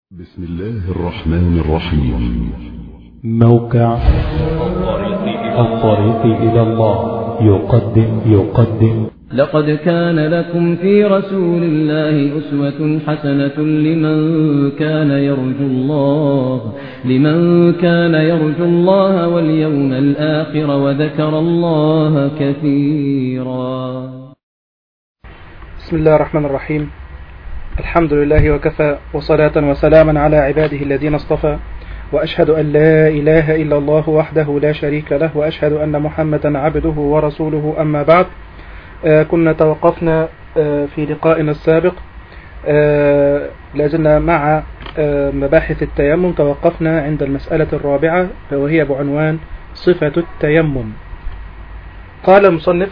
بسم الله الرحمن الرحيم. موقع الطريق إلى الله يقدم لقد كان لكم في رسول الله أسوة حسنة لمن كان يرجو الله واليوم الآخر وذكر الله كثيرا. بسم الله الرحمن الرحيم. الحمد لله وكفى، وصلاة وسلاما على عباده الذين اصطفى، وأشهد أن لا إله إلا الله وحده لا شريك له، وأشهد أن محمدا عبده ورسوله. أما بعد، كنا توقفنا في لقائنا السابق، لازلنا مع مباحث التيمم. توقفنا عند المسألة الرابعة وهي بعنوان صفة التيمم. قال المصنف: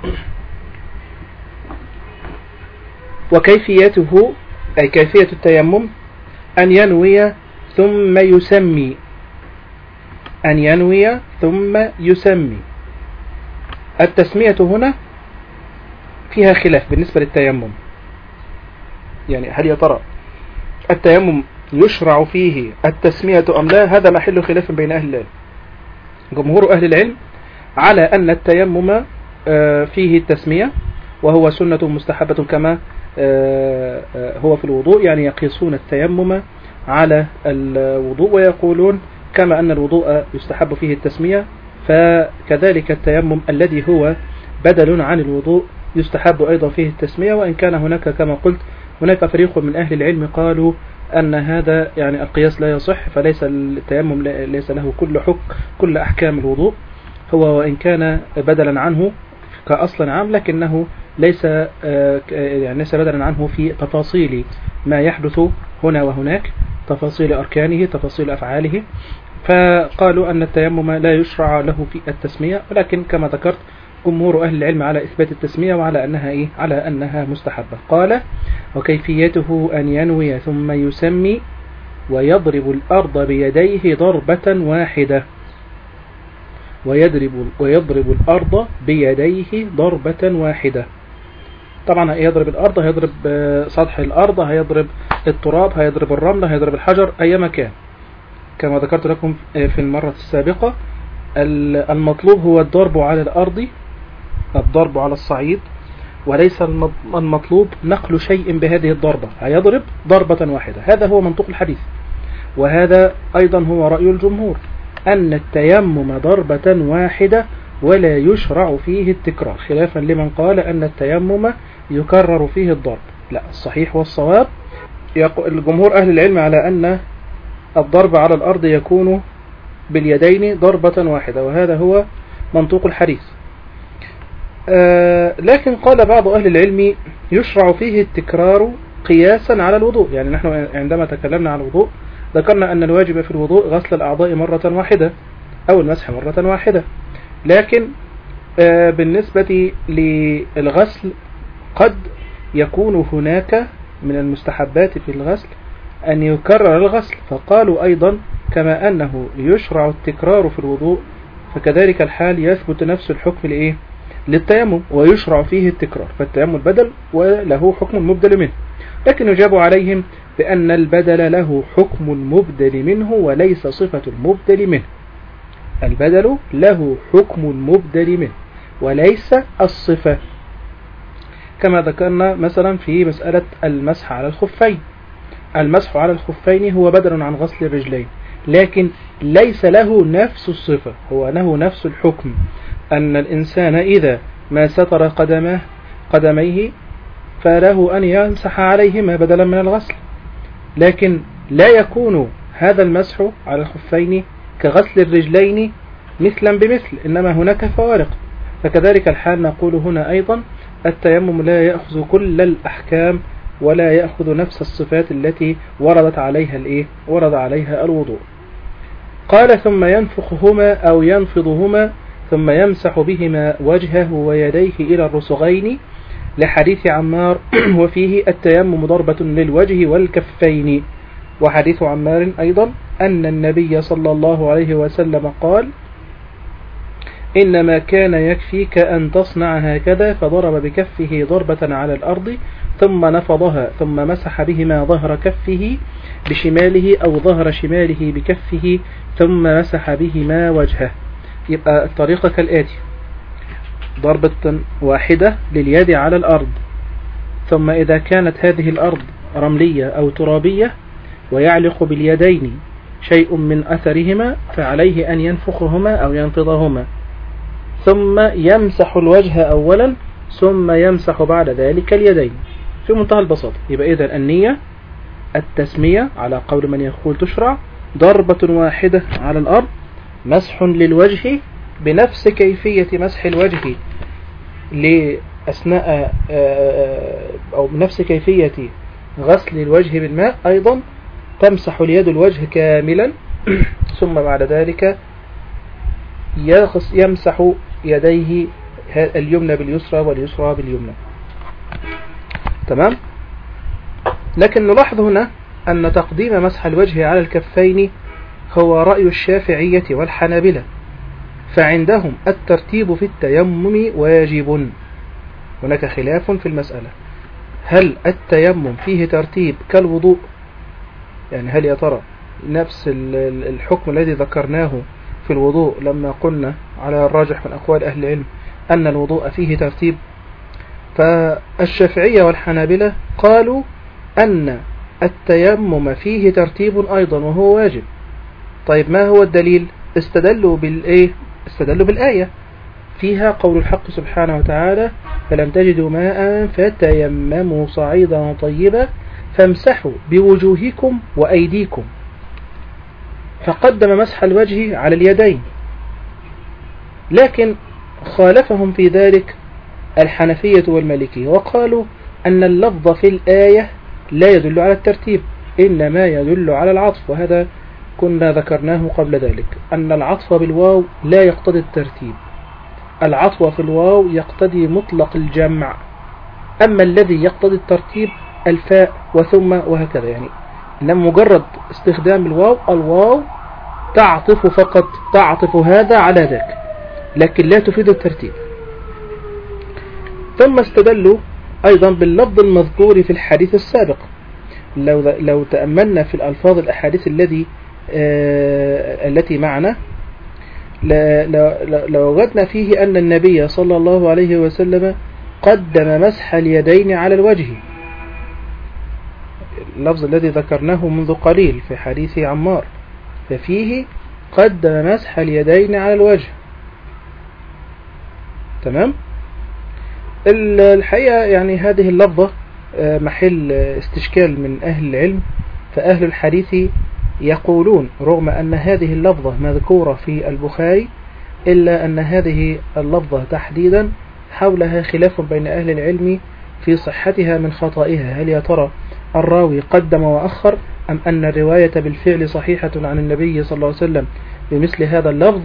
وكيفيته أي كيفية التيمم أن ينوي ثم يسمي. أن ينوي ثم يسمي. التسمية هنا فيها خلاف بالنسبة للتيمم، يعني هل يا ترى التيمم يشرع فيه التسمية أم لا؟ هذا محل خلاف بين أهل العلم. جمهور أهل العلم على أن التيمم فيه التسمية، وهو سنة مستحبة كما هو في الوضوء، يعني يقيسون التيمم على الوضوء ويقولون كما أن الوضوء يستحب فيه التسمية، فكذلك التيمم الذي هو بدل عن الوضوء يستحب أيضا فيه التسمية. وإن كان هناك كما قلت هناك فريق من أهل العلم قالوا أن هذا يعني القياس لا يصح، فليس التيمم ليس له كل أحكام الوضوء، هو وإن كان بدلا عنه كأصل عام، لكنه ليس بدلا عنه في تفاصيل ما يحدث هنا وهناك، تفاصيل أركانه، تفاصيل أفعاله. فقالوا أن التيمم لا يشرع له في التسمية، ولكن كما ذكرت جمهور أهل العلم على إثبات التسمية وعلى أنها على أنها مستحبة. قال: وكيفيته أن ينوي ثم يسمي ويضرب الأرض بيديه ضربة واحدة. ويضرب الأرض بيديه ضربة واحدة. طبعا يضرب الأرض، هيضرب سطح الأرض، هيضرب التراب، هيضرب الرمل، هيضرب الحجر، أي مكان. كما ذكرت لكم في المرة السابقة، المطلوب هو الضرب على الأرض، الضرب على الصعيد، وليس المطلوب نقل شيء بهذه الضربة. هيضرب ضربة واحدة، هذا هو منطق الحديث، وهذا أيضا هو رأي الجمهور، أن التيمم ضربة واحدة ولا يشرع فيه التكرار، خلافا لمن قال أن التيمم يكرر فيه الضرب. لا، الصحيح والصواب الجمهور أهل العلم على أن الضرب على الأرض يكون باليدين ضربة واحدة، وهذا هو منطوق الحديث. لكن قال بعض أهل العلم يشرع فيه التكرار قياسا على الوضوء. يعني نحن عندما تكلمنا عن الوضوء ذكرنا أن الواجب في الوضوء غسل الأعضاء مرة واحدة أو المسح مرة واحدة، لكن بالنسبة للغسل قد يكون هناك من المستحبات في الغسل أن يكرر الغسل، فقالوا أيضا كما أنه يشرع التكرار في الوضوء فكذلك الحال يثبت نفس الحكم للتيمم ويشرع فيه التكرار، فالتيمم بدل وله حكم مبدل منه. لكن يجاب عليهم بأن البدل له حكم مبدل منه وليس صفة المبدل منه. البدل له حكم مبدل منه وليس الصفة، كما ذكرنا مثلا في مسألة المسح على الخفين. المسح على الخفين هو بدل عن غسل الرجلين، لكن ليس له نفس الصفة، هو له نفس الحكم، أن الإنسان إذا ما ستر قدميه فله أن يمسح عليهما بدلا من الغسل، لكن لا يكون هذا المسح على الخفين كغسل الرجلين مثلا بمثل، إنما هناك فوارق. فكذلك الحال نقول هنا أيضا التيمم لا يأخذ كل الأحكام ولا يأخذ نفس الصفات التي ورد عليها الوضوء. قال: ثم ينفخهما أو ينفضهما ثم يمسح بهما وجهه ويديه إلى الرسغين، لحديث عمار وفيه التيمم ضربة للوجه والكفين. وحديث عمار أيضا أن النبي صلى الله عليه وسلم قال: إنما كان يكفيك أن تصنع هكذا، فضرب بكفه ضربة على الأرض ثم نفضها ثم مسح بهما ظهر كفه بشماله أو ظهر شماله بكفه ثم مسح بهما وجهه. يبقى الطريقة كالآتي: ضربة واحدة لليد على الأرض، ثم إذا كانت هذه الأرض رملية أو ترابية ويعلق باليدين شيء من أثرهما فعليه أن ينفخهما أو ينفضهما، ثم يمسح الوجه أولا ثم يمسح بعد ذلك اليدين، في منتهى البساطة. يبقى إذن النية التسمية على قول من يقول تشرع ضربة واحدة على الأرض، مسح للوجه بنفس كيفية مسح الوجه لأثناء أو بنفس كيفية غسل الوجه بالماء، أيضا تمسح اليد الوجه كاملا ثم بعد ذلك يمسح يديه اليمنى باليسرى واليسرى باليمنى. تمام. لكن نلاحظ هنا أن تقديم مسح الوجه على الكفين هو رأي الشافعية والحنابلة، فعندهم الترتيب في التيمم واجب. هناك خلاف في المسألة، هل التيمم فيه ترتيب كالوضوء؟ يعني هل يا ترى نفس الحكم الذي ذكرناه في الوضوء لما قلنا على الراجح من أقوال أهل العلم أن الوضوء فيه ترتيب؟ فالشافعية والحنابلة قالوا أن التيمم فيه ترتيب أيضا وهو واجب. طيب ما هو الدليل؟ استدلوا بالآية فيها قول الحق سبحانه وتعالى: فلم تجدوا ماء فتيمموا صعيدا طيبا فامسحوا بوجوهكم وأيديكم، فقدم مسح الوجه على اليدين. لكن خالفهم في ذلك الحنفية والمالكية وقالوا أن اللفظ في الآية لا يدل على الترتيب، إنما يدل على العطف، وهذا كنا ذكرناه قبل ذلك أن العطف بالواو لا يقتضي الترتيب، العطف في الواو يقتضي مطلق الجمع، أما الذي يقتضي الترتيب الفاء وثم وهكذا. يعني إنما مجرد استخدام الواو تعطف فقط، تعطف هذا على ذاك، لكن لا تفيد الترتيب. ثم استدلوا أيضا باللفظ المذكور في الحديث السابق. لو تأملنا في الألفاظ الأحاديث التي معنا لو وجدنا فيه أن النبي صلى الله عليه وسلم قدم مسح اليدين على الوجه، اللفظ الذي ذكرناه منذ قليل في حديث عمار، ففيه قدم مسح اليدين على الوجه. تمام. الحقيقة يعني هذه اللفظة محل استشكال من أهل العلم، فأهل الحديث يقولون رغم أن هذه اللفظة مذكورة في البخاري إلا أن هذه اللفظة تحديدا حولها خلاف بين أهل العلم في صحتها من خطئها، هل يا ترى الراوي قدم وأخر أم أن الرواية بالفعل صحيحة عن النبي صلى الله عليه وسلم بمثل هذا اللفظ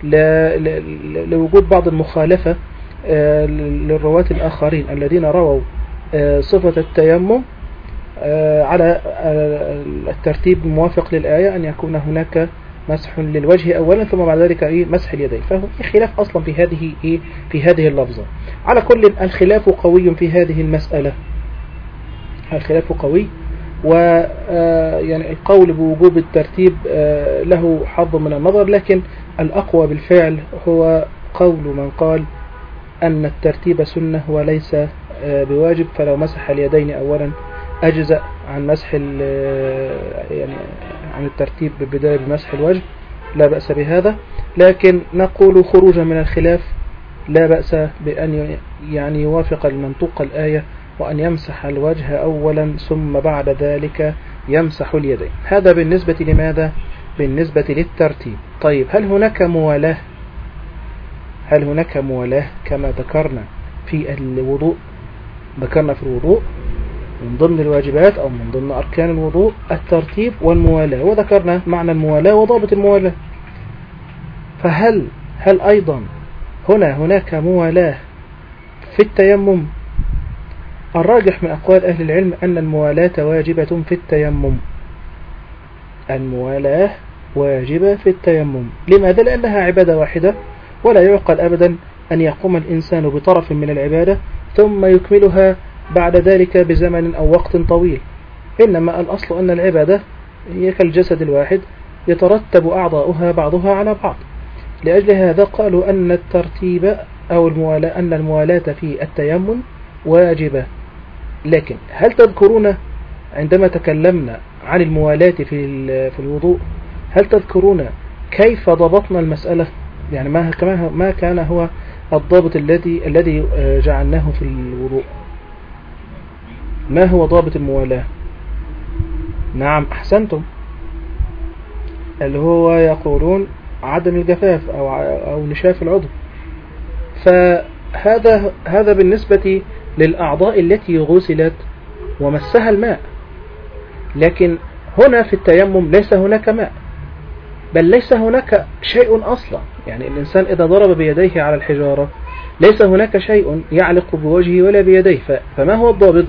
لوجود بعض المخالفة للرواة الآخرين الذين رووا صفة التيمم على الترتيب الموافق للآية، أن يكون هناك مسح للوجه أولا ثم بعد ذلك مسح اليدين، فهو في خلاف أصلا في هذه اللفظة. على كل الخلاف قوي في هذه المسألة، الخلاف قوي، ويعني القول بوجوب الترتيب له حظ من النظر، لكن الأقوى بالفعل هو قول من قال أن الترتيب سنة وليس بواجب، فلو مسح اليدين أولا أجزأ عن مسح يعني عن الترتيب بالبداية بمسح الوجه، لا بأس بهذا. لكن نقول خروجا من الخلاف لا بأس بأن يعني يوافق المنطوق الآية وأن يمسح الوجه أولا ثم بعد ذلك يمسح اليدين. هذا بالنسبة لماذا؟ بالنسبة للترتيب. طيب هل هناك موالاة؟ هل هناك موالاة كما ذكرنا في الوضوء؟ ذكرنا في الوضوء من ضمن الواجبات أو من ضمن أركان الوضوء الترتيب والموالاة، وذكرنا معنى الموالاة وضابط الموالاة. فهل أيضا هناك موالاة في التيمم؟ الراجح من أقوال أهل العلم أن الموالاة واجبة في التيمم، الموالاة واجبة في التيمم. لماذا؟ لأنها عبادة واحدة، ولا يعقل أبدا أن يقوم الإنسان بطرف من العبادة ثم يكملها بعد ذلك بزمن أو وقت طويل، إنما الأصل أن العبادة هي كالجسد الواحد يترتب أعضاؤها بعضها على بعض. لأجل هذا قالوا أن الترتيب أو الموالاة في التيمم واجبة. لكن هل تذكرون عندما تكلمنا عن الموالاة في الوضوء هل تذكرون كيف ضبطنا المسألة؟ يعني ما كان هو الضابط الذي جعلناه في الوضوء؟ ما هو ضابط الموالاة؟ نعم أحسنتم، اللي هو يقولون عدم الجفاف أو نشاف العضو. فهذا بالنسبة للأعضاء التي غسلت ومسها الماء. لكن هنا في التيمم ليس هناك ماء، بل ليس هناك شيء أصلا. يعني الإنسان إذا ضرب بيديه على الحجارة ليس هناك شيء يعلق بوجهه ولا بيديه، فما هو الضابط؟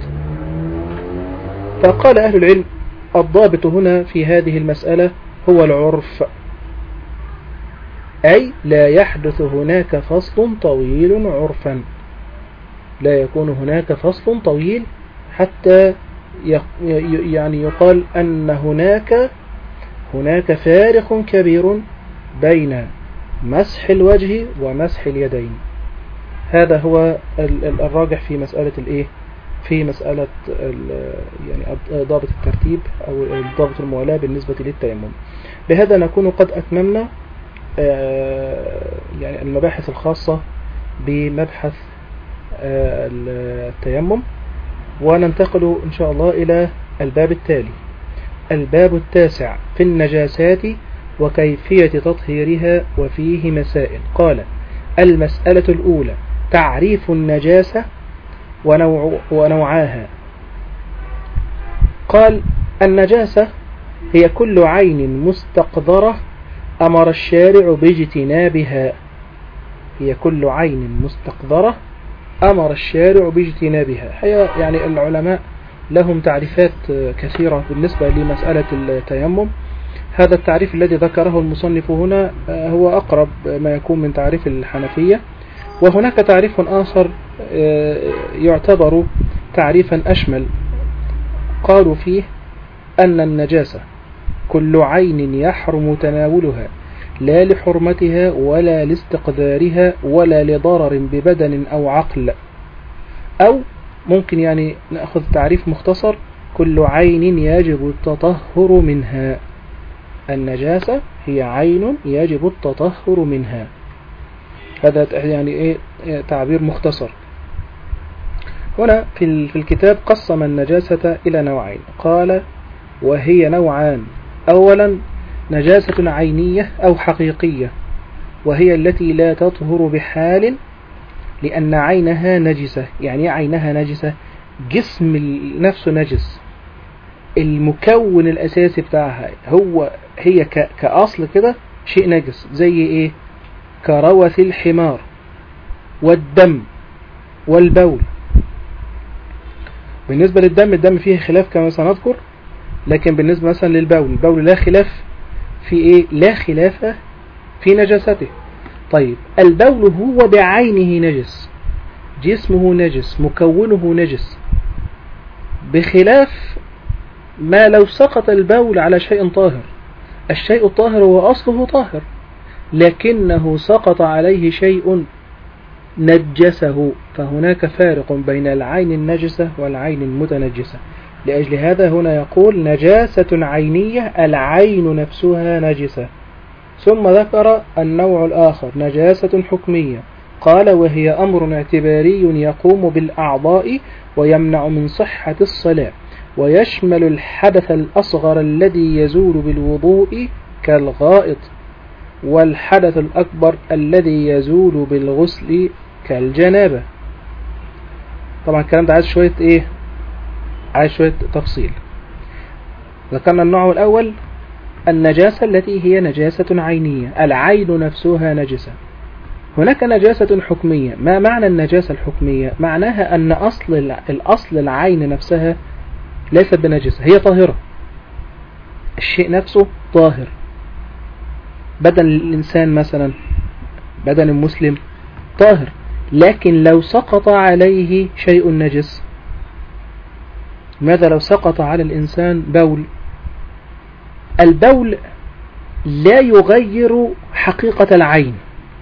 فقال أهل العلم الضابط هنا في هذه المسألة هو العرف، أي لا يحدث هناك فصل طويل عرفا، لا يكون هناك فصل طويل حتى يعني يقال أن هناك فارق كبير بين مسح الوجه ومسح اليدين. هذا هو الراجح في مسألة في مسألة يعني ضابط الترتيب أو ضابط الموالاة بالنسبة للتيمم. بهذا نكون قد أتممنا يعني المباحث الخاصة بمبحث التيمم، وننتقل إن شاء الله إلى الباب التالي، الباب التاسع في النجاسات وكيفية تطهيرها وفيه مسائل. قال: المسألة الأولى تعريف النجاسة ونوعاها. قال: النجاسة هي كل عين مستقذرة أمر الشارع باجتنابها. هي كل عين مستقذرة أمر الشارع باجتنابها. يعني العلماء لهم تعريفات كثيرة بالنسبة لمسألة التيمم. هذا التعريف الذي ذكره المصنف هنا هو أقرب ما يكون من تعريف الحنفية، وهناك تعريف آخر يعتبر تعريفا أشمل. قالوا فيه أن النجاسة كل عين يحرم تناولها لا لحرمتها ولا لاستقذارها ولا لضرر ببدن أو عقل، أو ممكن يعني نأخذ تعريف مختصر: كل عين يجب التطهر منها. النجاسة هي عين يجب التطهر منها. هذا يعني تعبير مختصر. هنا في الكتاب قسم النجاسة إلى نوعين. قال: وهي نوعان: أولا نجاسة عينية أو حقيقية، وهي التي لا تطهر بحال لأن عينها نجسة. يعني عينها نجسة، جسم نفسه نجس، المكون الأساسي بتاعها هي كأصل كده شيء نجس. زي إيه؟ كروث الحمار والدم والبول. بالنسبة الدم فيه خلاف كما سنذكر، لكن بالنسبة مثلا البول لا خلاف في إيه؟ لا خلاف في نجاسته. طيب البول هو بعينه نجس، جسمه نجس، مكونه نجس، بخلاف ما لو سقط البول على شيء طاهر. الشيء الطاهر هو أصله طاهر، لكنه سقط عليه شيء نجسه، فهناك فارق بين العين النجسة والعين المتنجسة. لأجل هذا هنا يقول نجاسة عينية، العين نفسها نجسة. ثم ذكر النوع الآخر نجاسة حكمية. قال: وهي أمر اعتباري يقوم بالأعضاء ويمنع من صحة الصلاة، ويشمل الحدث الأصغر الذي يزول بالوضوء كالغائط، والحدث الأكبر الذي يزول بالغسل كالجنابة. طبعا الكلام ده عايز شوية تفصيل. ذكرنا النوع الأول النجاسة التي هي نجاسة عينية، العين نفسها نجسة. هناك نجاسة حكمية. ما معنى النجاسة الحكمية؟ معناها أن الأصل العين نفسها ليست بنجسة، هي طاهرة، الشيء نفسه طاهر. بدن الإنسان مثلا، بدن المسلم طاهر، لكن لو سقط عليه شيء نجس ماذا لو سقط على الإنسان بول؟ البول لا يغير حقيقة العين.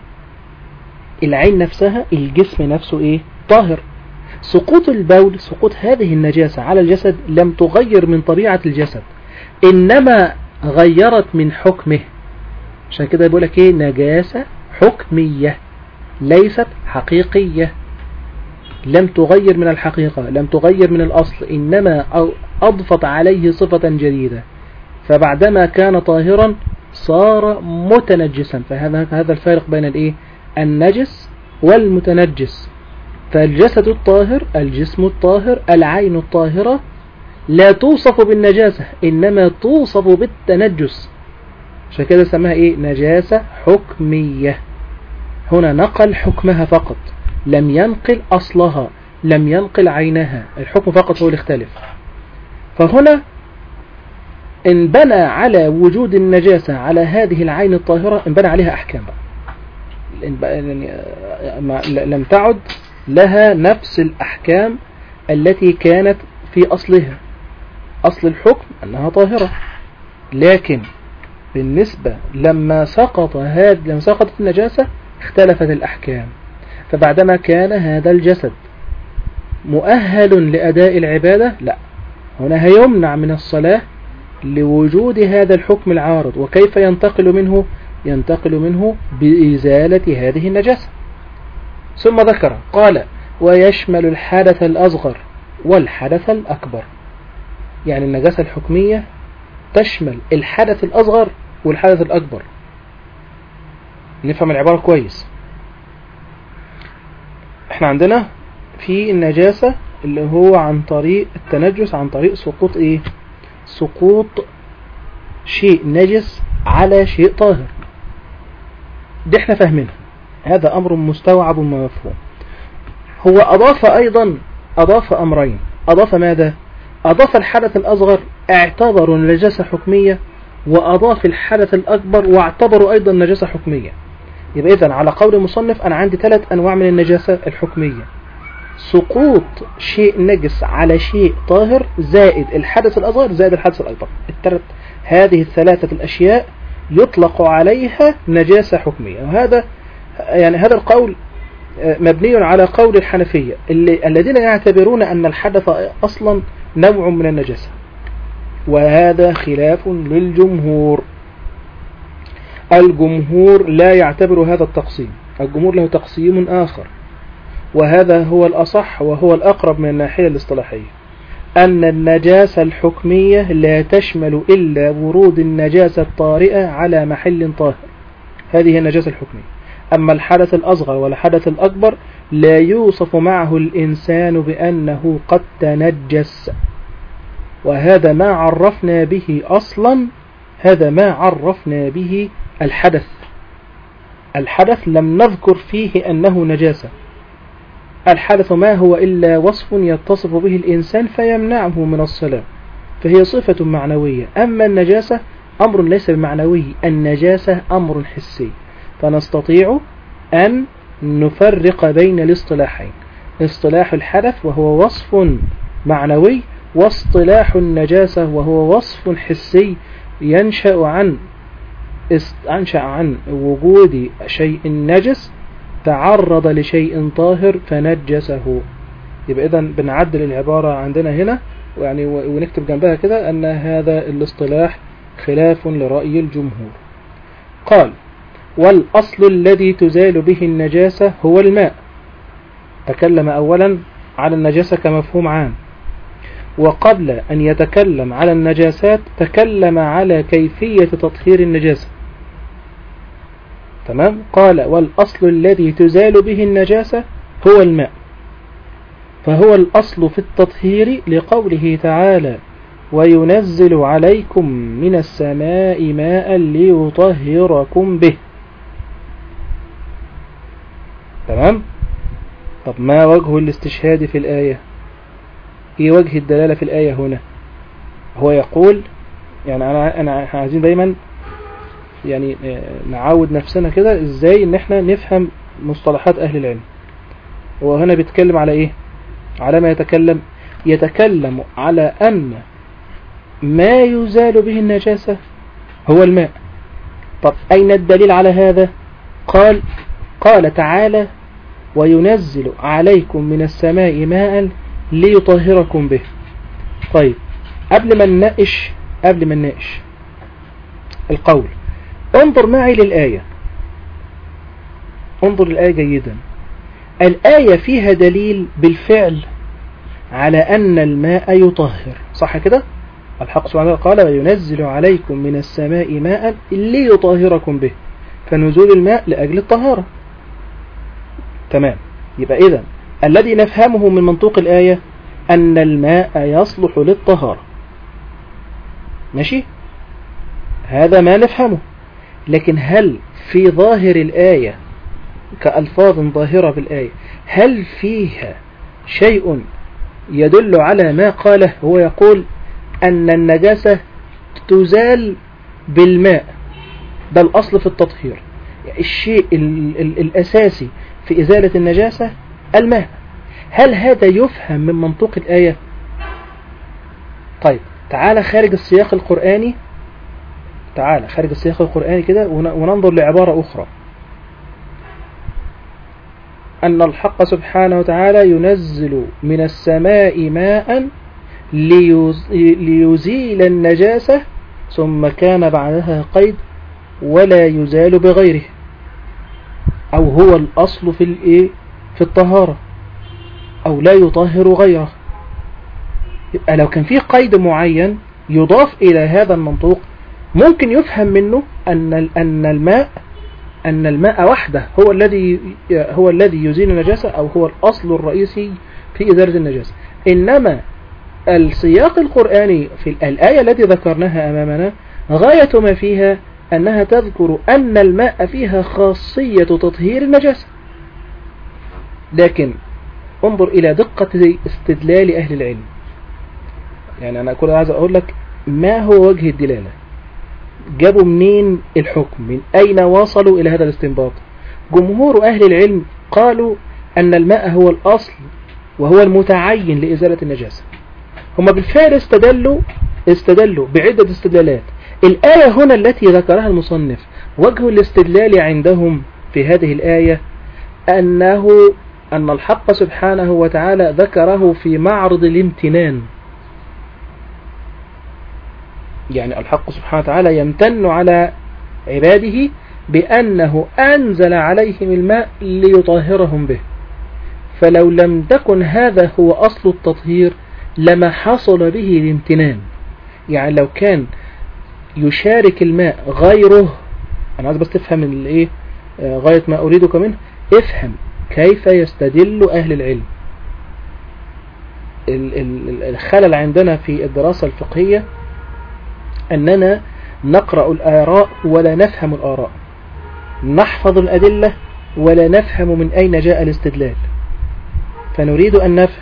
العين نفسها، الجسم نفسه إيه؟ طاهر. سقوط البول، سقوط هذه النجاسة على الجسد لم تغير من طبيعة الجسد، إنما غيرت من حكمه. عشان كده يقول لك إيه؟ نجاسة حكمية ليست حقيقية. لم تغير من الحقيقة، لم تغير من الأصل، إنما أضفت عليه صفة جديدة، فبعدما كان طاهرا صار متنجسا. فهذا الفارق بين الإيه؟ النجس والمتنجس. فالجسد الطاهر، الجسم الطاهر، العين الطاهرة لا توصف بالنجاسة، إنما توصف بالتنجس. عشان كده سماها إيه؟ نجاسة حكمية. هنا نقل حكمها فقط، لم ينقل أصلها، لم ينقل عينها، الحكم فقط هو اللي اختلف. فهنا إن بنى على وجود النجاسة على هذه العين الطاهرة، إن بنى عليها أحكام بقى، لم تعد لها نفس الأحكام التي كانت في أصلها. أصل الحكم أنها طاهرة، لكن بالنسبة لما سقطت النجاسة اختلفت الأحكام. فبعدما كان هذا الجسد مؤهل لأداء العبادة، لا، هنا هيمنع من الصلاة لوجود هذا الحكم العارض. وكيف ينتقل منه؟ ينتقل منه بإزالة هذه النجاسة. ثم ذكر قال: ويشمل الحدث الأصغر والحدث الأكبر. يعني النجاسة الحكمية تشمل الحدث الأصغر والحدث الأكبر. نفهم العبارة كويس. احنا عندنا في النجاسة اللي هو عن طريق التنجس، عن طريق سقوط ايه؟ سقوط شيء نجس على شيء طاهر. دي احنا فاهمينها، هذا أمر مستوعب ومفهوم. هو أضاف أمرين. أضاف ماذا؟ أضاف الحدث الأصغر، اعتبروا النجاسة حكمية، وأضاف الحدث الأكبر واعتبروا أيضا نجاسة حكمية. يبقى إذن على قول المصنف أنا عندي 3 أنواع من النجاسة الحكمية: سقوط شيء نجس على شيء طاهر، زائد الحدث الأصغر، زائد الحدث الأكبر. هذه ال3 الأشياء يطلق عليها نجاسة حكمية. وهذا يعني هذا القول مبني على قول الحنفية الذين يعتبرون أن الحدث أصلا نوع من النجاسة، وهذا خلاف للجمهور. الجمهور لا يعتبر هذا التقسيم، الجمهور له تقسيم آخر، وهذا هو الأصح وهو الأقرب من الناحية الاصطلاحية، أن النجاسة الحكمية لا تشمل إلا ورود النجاسة الطارئة على محل طاهر، هذه هي النجاسة الحكمية. أما الحدث الأصغر والحدث الأكبر لا يوصف معه الإنسان بأنه قد تنجس، وهذا ما عرفنا به أصلا، هذا ما عرفنا به الحدث. الحدث لم نذكر فيه أنه نجاسة. الحدث ما هو إلا وصف يتصف به الإنسان فيمنعه من الصلاة، فهي صفة معنوية. أما النجاسة أمر ليس بمعنوي، النجاسة أمر حسي. فنستطيع أن نفرق بين الاصطلاحين: اصطلاح الحدث وهو وصف معنوي، واصطلاح النجاسة وهو وصف حسي ينشأ عن وجود شيء نجس تعرض لشيء طاهر فنجسه. يبقى إذن بنعدل العبارة عندنا هنا يعني ونكتب جنبها كده أن هذا الاصطلاح خلاف لرأي الجمهور. قال: والأصل الذي تزال به النجاسة هو الماء. تكلم أولا على النجاسة كمفهوم عام، وقبل أن يتكلم على النجاسات تكلم على كيفية تطهير النجاسة. تمام؟ قال: والأصل الذي تزال به النجاسة هو الماء، فهو الأصل في التطهير لقوله تعالى: وينزل عليكم من السماء ماء ليطهركم به. تمام؟ طب ما وجه الاستشهاد في الآية؟ ايه وجه الدلالة في الآية هنا؟ هو يقول يعني أنا عايزين دايما يعني نعود نفسنا كده ازاي ان احنا نفهم مصطلحات اهل العلم. هو هنا بيتكلم على ايه؟ على ما يتكلم يتكلم على أن ما يزال به النجاسة هو الماء. طب أين الدليل على هذا؟ قال تعالى وينزل عليكم من السماء ماء ليطهركم به. طيب قبل ما نناقش القول، انظر معي للآية، انظر الآية جيدا. الآية فيها دليل بالفعل على أن الماء يطهر، صح كده؟ الحق سبحانه وتعالى قال وينزل عليكم من السماء ماء ليطهركم به، فنزول الماء لأجل الطهارة. تمام. يبقى إذن الذي نفهمه من منطوق الآية أن الماء يصلح للطهارة، ماشي؟ هذا ما نفهمه. لكن هل في ظاهر الآية كألفاظ ظاهرة بالآية هل فيها شيء يدل على ما قاله؟ هو يقول أن النجاسة تزال بالماء، ده الأصل في التطهير، الشيء الأساسي في إزالة النجاسة الماء. هل هذا يفهم من منطوق الآية؟ طيب تعال خارج السياق القرآني، كده وننظر لعبارة أخرى، أن الحق سبحانه وتعالى ينزل من السماء ماء ليزيل النجاسة، ثم كان بعدها قيد ولا يزال بغيره، أو هو الأصل في الطهارة، أو لا يطهر غيره. يبقى لو كان فيه قيد معين يضاف إلى هذا المنطوق ممكن يفهم منه أن الماء وحده هو الذي يزيل النجاسة، أو هو الأصل الرئيسي في إزالة النجاسة. إنما السياق القرآني في الآية التي ذكرناها أمامنا غاية ما فيها أنها تذكر أن الماء فيها خاصية تطهير النجاسة. لكن انظر إلى دقة استدلال أهل العلم. يعني أنا كل عايز أقول لك ما هو وجه الدلالة، جابوا منين الحكم، من أين وصلوا إلى هذا الاستنباط. جمهور أهل العلم قالوا أن الماء هو الأصل وهو المتعين لإزالة النجاسة. هم بالفعل استدلوا بعدة استدلالات. الآية هنا التي ذكرها المصنف وجه الاستدلال عندهم في هذه الآية أن الحق سبحانه وتعالى ذكره في معرض الامتنان. يعني الحق سبحانه وتعالى يمتن على عباده بأنه أنزل عليهم الماء ليطهرهم به، فلو لم تكن هذا هو أصل التطهير لما حصل به الامتنان. يعني لو كان يشارك الماء غيره، أنا عايز بس تفهم غاية ما أريدك منه، افهم كيف يستدل أهل العلم. الخلل عندنا في الدراسة الفقهية أننا نقرأ الآراء ولا نفهم الآراء، نحفظ الأدلة ولا نفهم من أين جاء الاستدلال، فنريد أن نفهم.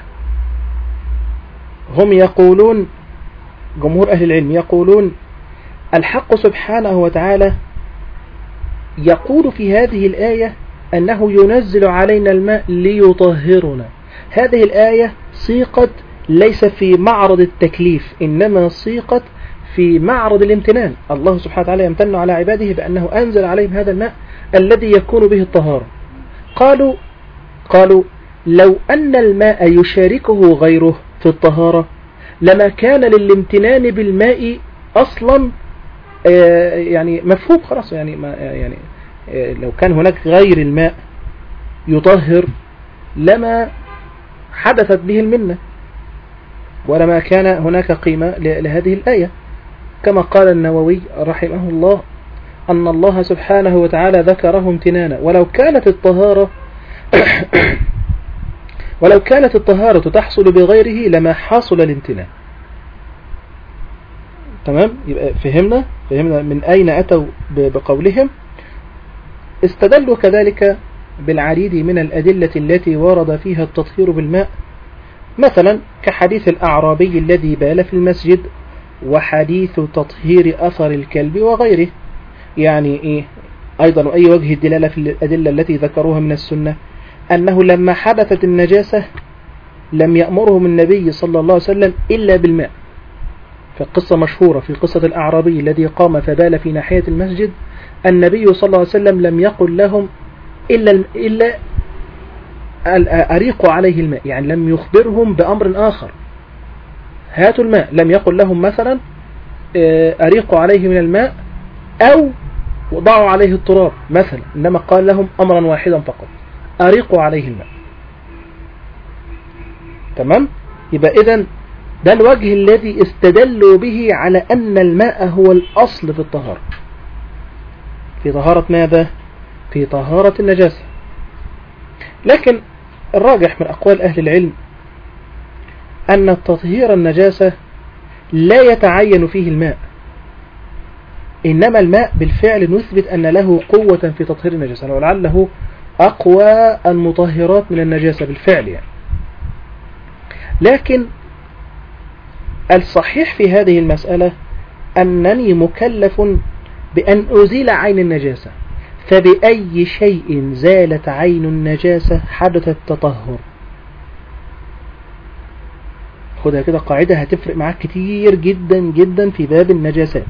هم يقولون، جمهور أهل العلم يقولون الحق سبحانه وتعالى يقول في هذه الآية أنه ينزل علينا الماء ليطهرنا. هذه الآية سيقت ليس في معرض التكليف، إنما سيقت في معرض الامتنان. الله سبحانه وتعالى يمتن على عباده بأنه أنزل عليهم هذا الماء الذي يكون به الطهارة. قالوا لو أن الماء يشاركه غيره في الطهارة لما كان للامتنان بالماء أصلا يعني مفهوم خلاص. يعني لو كان هناك غير الماء يطهر لما حدثت به المنة ولما كان هناك قيمة لهذه الآية، كما قال النووي رحمه الله أن الله سبحانه وتعالى ذكره امتنانا، ولو كانت الطهارة تحصل بغيره لما حصل الامتنان. تمام؟ يبقى فهمنا من أين أتوا بقولهم. استدلوا كذلك بالعديد من الأدلة التي ورد فيها التطهير بالماء، مثلا كحديث الأعرابي الذي بال في المسجد، وحديث تطهير أثر الكلب وغيره. يعني أيضا أي وجه الدلالة في الأدلة التي ذكروها من السنة أنه لما حدثت النجاسة لم يأمرهم النبي صلى الله عليه وسلم إلا بالماء. فالقصة مشهورة في قصة الأعرابي الذي قام فبال في ناحية المسجد، النبي صلى الله عليه وسلم لم يقل لهم إلا أريقوا عليه الماء، يعني لم يخبرهم بأمر آخر هاتوا الماء، لم يقل لهم مثلا أريقوا عليه من الماء أو وضعوا عليه التراب مثلا، إنما قال لهم أمرا واحدا فقط، أريقوا عليه الماء. تمام؟ يبقى إذن ده الوجه الذي استدلوا به على أن الماء هو الأصل في الطهارة. في طهارة ماذا؟ في طهارة النجاسة. لكن الراجح من أقوال أهل العلم أن تطهير النجاسة لا يتعين فيه الماء، إنما الماء بالفعل نثبت أن له قوة في تطهير النجاسة، ولعله أقوى المطهرات من النجاسة بالفعل يعني. لكن الصحيح في هذه المسألة أنني مكلف بأن أزيل عين النجاسة، فبأي شيء زالت عين النجاسة حدث التطهر. خدها كده قاعدة هتفرق معاك كتير جدا جدا في باب النجاسات.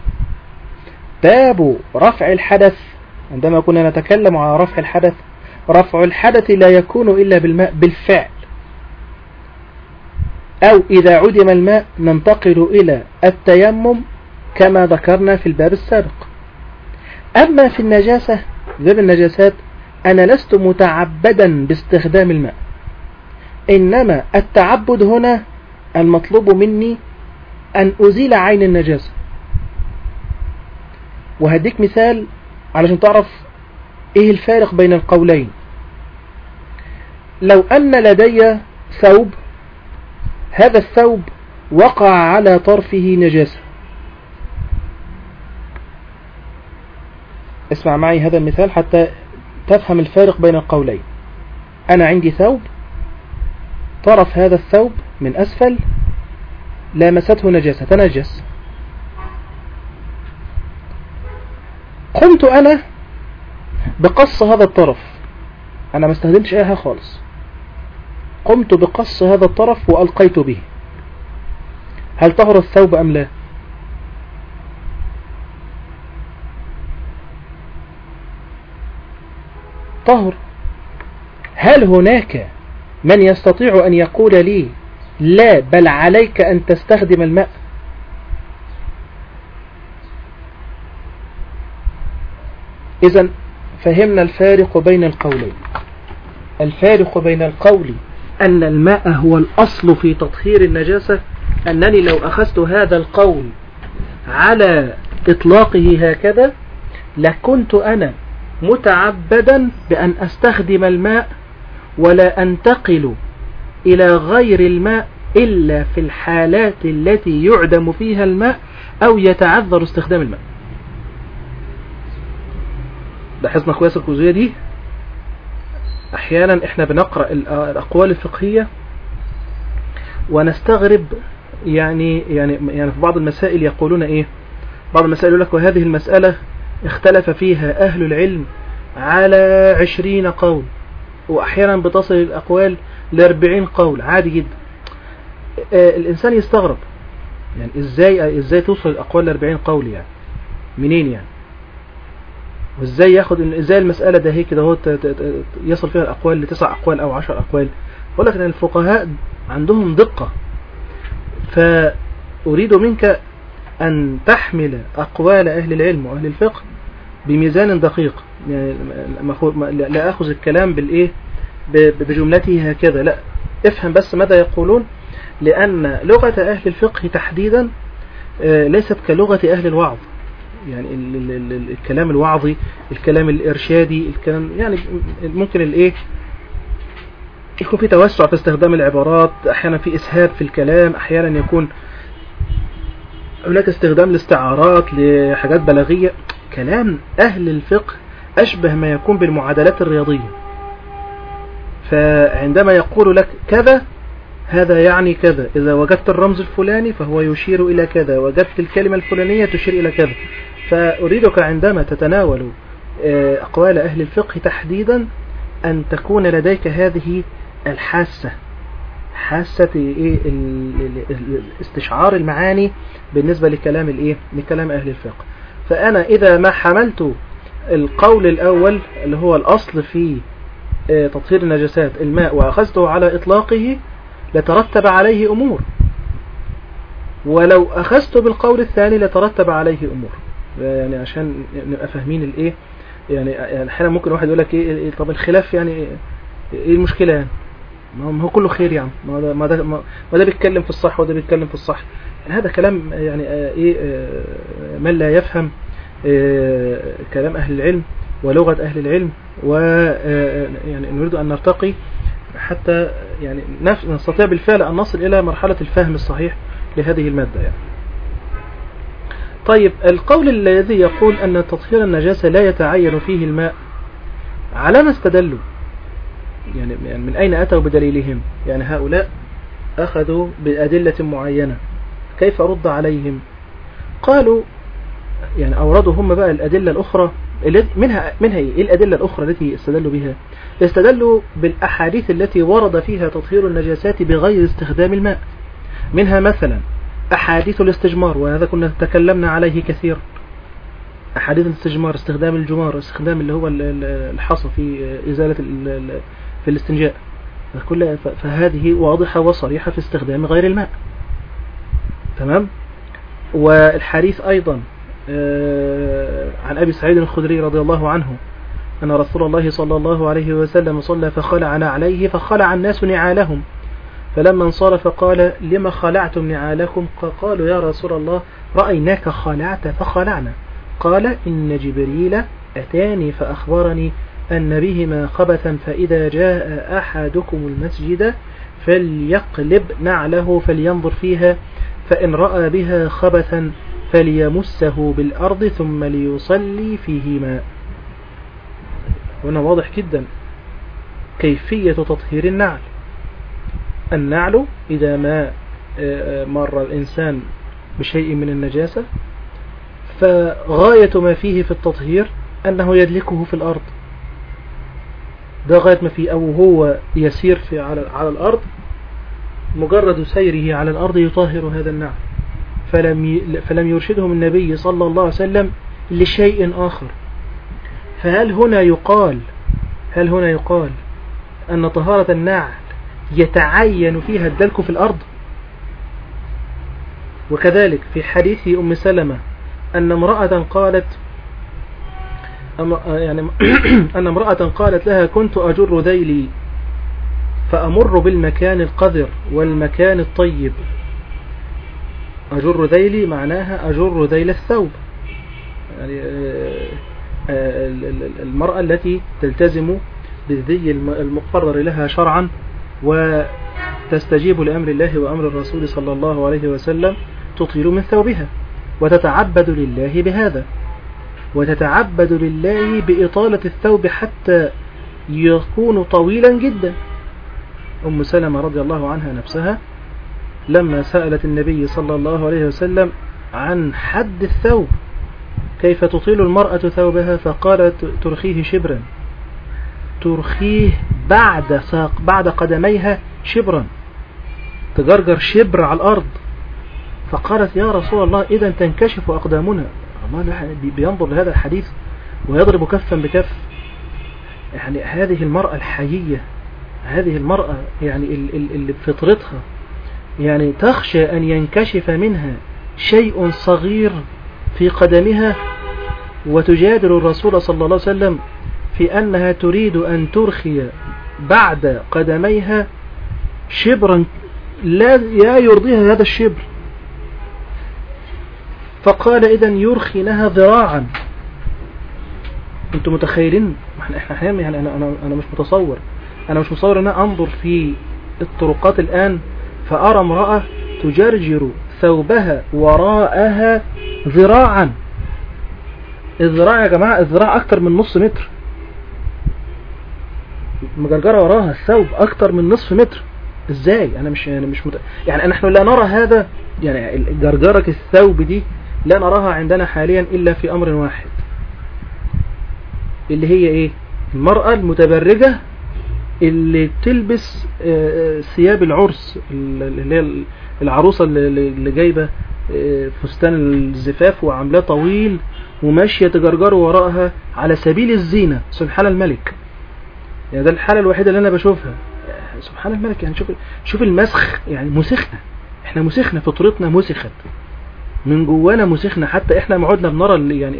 باب رفع الحدث، عندما كنا نتكلم على رفع الحدث، رفع الحدث لا يكون إلا بالماء بالفعل، أو إذا عدم الماء ننتقل إلى التيمم كما ذكرنا في الباب السابق. أما في النجاسة، باب النجاسات، أنا لست متعبدا باستخدام الماء، إنما التعبد هنا المطلوب مني أن أزيل عين النجاسة. وهديك مثال علشان تعرف إيه الفارق بين القولين. لو أن لدي ثوب، هذا الثوب وقع على طرفه نجاسة. اسمع معي هذا المثال حتى تفهم الفارق بين القولين. أنا عندي ثوب، طرف هذا الثوب من أسفل لامسته نجاسة، تنجس. قمت أنا بقص هذا الطرف، أنا ما استخدمتش أيها خالص، قمت بقص هذا الطرف وألقيت به، هل طهر الثوب أم لا؟ طهر. هل هناك من يستطيع أن يقول لي لا بل عليك أن تستخدم الماء؟ إذن فهمنا الفارق بين القولين. الفارق بين القول أن الماء هو الأصل في تطهير النجاسة، أنني لو أخذت هذا القول على إطلاقه هكذا لكنت أنا متعبدا بأن أستخدم الماء ولا أنتقل إلى غير الماء إلا في الحالات التي يعدم فيها الماء أو يتعذر استخدام الماء. لاحظنا كويس الجزئية دي. أحيانا إحنا بنقرأ الأقوال الفقهية ونستغرب، يعني في بعض المسائل يقولون إيه؟ بعض المسائل يقول لك وهذه المسألة اختلف فيها أهل العلم على 20 قول، وأحيانا بتصل الأقوال ل40 قول، عادي جدا. الإنسان يستغرب يعني إزاي توصل الأقوال ل40 قول، يعني منين يعني؟ وإزاي إزاي المسألة ده هي كده هو يصل فيها الأقوال ل9 أقوال أو 10 أقوال؟ أقول لك أن الفقهاء عندهم دقة، فأريد منك أن تحمل أقوال أهل العلم وأهل الفقه بميزان دقيق، يعني لا أخذ الكلام بالإيه بجملته هكذا، لا، افهم بس ماذا يقولون، لأن لغة أهل الفقه تحديدا ليست كلغة أهل الوعظ، يعني الكلام الوعظي، الكلام الإرشادي، الكلام يعني ممكن الإيه يكون في توسع في استخدام العبارات، أحيانا في إسهاب في الكلام، أحيانا يكون هناك استخدام الاستعارات لحاجات بلاغية. كلام أهل الفقه أشبه ما يكون بالمعادلات الرياضية، فعندما يقول لك كذا هذا يعني كذا، إذا وجدت الرمز الفلاني فهو يشير إلى كذا، وجدت الكلمة الفلانية تشير إلى كذا. فأريدك عندما تتناول أقوال أهل الفقه تحديدا أن تكون لديك هذه الحاسة، حاسة ايه استشعار المعاني بالنسبة لكلام الايه، لكلام اهل الفقه. فانا اذا ما حملت القول الاول اللي هو الاصل في تطهير النجاسات الماء واخذته على اطلاقه لترتب عليه امور، ولو اخذت بالقول الثاني لترتب عليه امور. يعني عشان نبقى فاهمين الايه، يعني احيانا ممكن واحد يقول لك ايه طب الخلاف يعني ايه المشكلة يعني، ما هو كله خير يعني، ما ده بيتكلم في الصح وده بيتكلم في الصح. يعني هذا كلام يعني من لا يفهم كلام أهل العلم ولغة أهل العلم، ويعني نريد أن نرتقي حتى يعني نستطيع بالفعل أن نصل إلى مرحلة الفهم الصحيح لهذه المادة يعني. طيب القول الذي يقول أن تطهير النجاسة لا يتعين فيه الماء، على ما استدلوا؟ يعني من أين أتوا بدليلهم؟ يعني هؤلاء أخذوا بأدلة معينة، كيف أرد عليهم؟ قالوا يعني أوردوا هم بقى الأدلة الأخرى، منها إيه الأدلة الأخرى التي استدلوا بها؟ استدلوا بالأحاديث التي ورد فيها تطهير النجاسات بغير استخدام الماء. منها مثلا أحاديث الاستجمار، وهذا كنا تكلمنا عليه كثير. أحاديث الاستجمار، استخدام الجمار، استخدام اللي هو الحصى في إزالة في الاستنجاء، فهذه واضحة وصريحة في استخدام غير الماء. تمام. والحديث أيضا عن أبي سعيد الخدري رضي الله عنه أن رسول الله صلى الله عليه وسلم صلى فخلع عليه فخلع الناس نعالهم، فلما انصرف قال لما خلعتم نعالكم؟ قالوا يا رسول الله رأيناك خلعت فخلعنا. قال إن جبريل أتاني فأخبرني أن بهما خبثا، فإذا جاء أحدكم المسجد فليقلب نعله فلينظر فيها، فإن رأى بها خبثا فليمسه بالأرض ثم ليصلي فيهما. هنا واضح جدا كيفية تطهير النعل. النعل إذا ما مر الإنسان بشيء من النجاسة فغاية ما فيه في التطهير أنه يدلكه في الأرض، ده غاية ما فيه. أو هو يسير على الأرض، مجرد سيره على الأرض يطهر هذا النعل. فلم يرشدهم النبي صلى الله عليه وسلم لشيء آخر. فهل هنا يقال أن طهارة النعل يتعين فيها الدلك في الأرض؟ وكذلك في حديث أم سلمة أن امرأة قالت لها كنت أجر ذيلي فأمر بالمكان القذر والمكان الطيب. أجر ذيلي معناها أجر ذيل الثوب، يعني المرأة التي تلتزم بالذي المقرر لها شرعا وتستجيب لأمر الله وأمر الرسول صلى الله عليه وسلم تطيل من ثوبها وتتعبد لله بهذا، وتتعبد لله بإطالة الثوب حتى يكون طويلا جدا. أم سلمة رضي الله عنها نفسها لما سألت النبي صلى الله عليه وسلم عن حد الثوب، كيف تطيل المرأة ثوبها؟ فقالت ترخيه شبرا، ترخيه بعد قدميها شبرا، تجرجر شبر على الأرض. فقالت يا رسول الله إذا تنكشف أقدامنا. الله بينظر لهذا الحديث ويضرب كفا بكف. يعني هذه المرأة الحيية، هذه المرأة يعني اللي بفطرتها يعني تخشى أن ينكشف منها شيء صغير في قدمها، وتجادل الرسول صلى الله عليه وسلم في أنها تريد أن ترخي بعد قدميها شبرا لا يرضيها هذا الشبر. فقال إذن يرخي لها ذراعا. أنتم متخيلين؟ احنا يعني أنا مش متصور أن أنظر في الطرقات الآن فأرى امرأة تجرجر ثوبها وراءها ذراعا. الذراع يا جماعة، الذراع أكتر من نص متر، مجرجرة وراها الثوب أكتر من نصف متر. إزاي؟ يعني نحن لا نرى هذا، يعني جرجرة الثوب دي لا نراها عندنا حاليا إلا في أمر واحد، اللي هي إيه؟ المرأة المتبرجة اللي تلبس ثياب العرس، اللي هي العروسة اللي جايبة فستان الزفاف وعاملاه طويل وماشية تجرجر وراءها على سبيل الزينة. سبحان الملك، يعني ده الحالة الوحيدة اللي أنا بشوفها. سبحان الملك، يعني شوف المسخ، يعني مسخنا، احنا مسخنا، فطرتنا مسخت من جوانا، مسخنا، حتى احنا معودنا بنرى يعني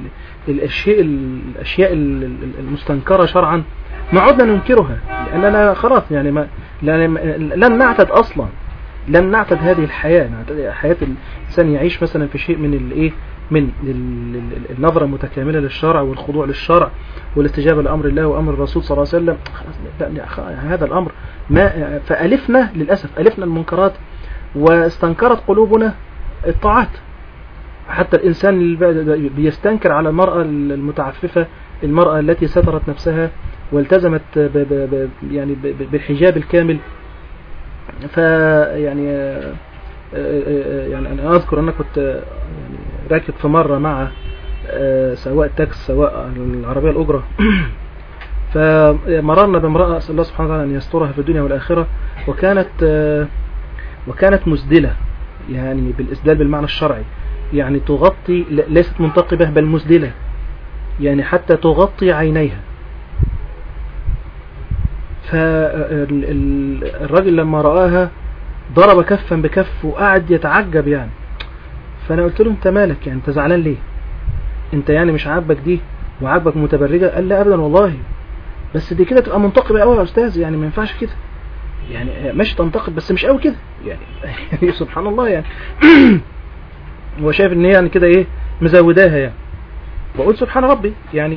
الاشياء المستنكرة شرعا ما عدنا ننكرها، لأننا خلاص يعني لن نعتد أصلا، لن نعتد هذه الحياة. حياة الإنسان يعيش مثلا في شيء من الايه، من النظرة المتكاملة للشرع والخضوع للشرع والاستجابة لأمر الله وأمر الرسول صلى الله عليه وسلم. هذا الأمر ما فألفنا للأسف، ألفنا المنكرات واستنكرت قلوبنا الطاعات. حتى الإنسان بيستنكر على المرأة المتعففة، المرأة التي سترت نفسها والتزمت يعني بالحجاب الكامل. فيعني أنا أذكر أن كنت يعني راكب في مرة مع سواق تاكس، سواق العربية الأجرة، فمررنا بامرأة أسأل الله سبحانه وتعالى أن يسترها في الدنيا والآخرة، وكانت مزدلة، يعني بالإسدال بالمعنى الشرعي، يعني تغطي، ليست منتقبة بل مزدلة، يعني حتى تغطي عينيها. فالراجل لما رآها ضرب كفا بكف وقعد يتعجب يعني. فأنا قلت له أنت مالك، يعني أنت زعلان ليه؟ أنت يعني مش عاجبك دي وعاجبك متبرجة؟ قال لا أبدا والله، بس دي كده تبقى منتقبة قوي يا أستاذ، يعني ما ينفعش كده، يعني ماشي تنتقب بس مش قوي كده يعني سبحان الله يعني هو شايف ان هي يعني كده ايه مزوداها يعني. بقول سبحان ربي، يعني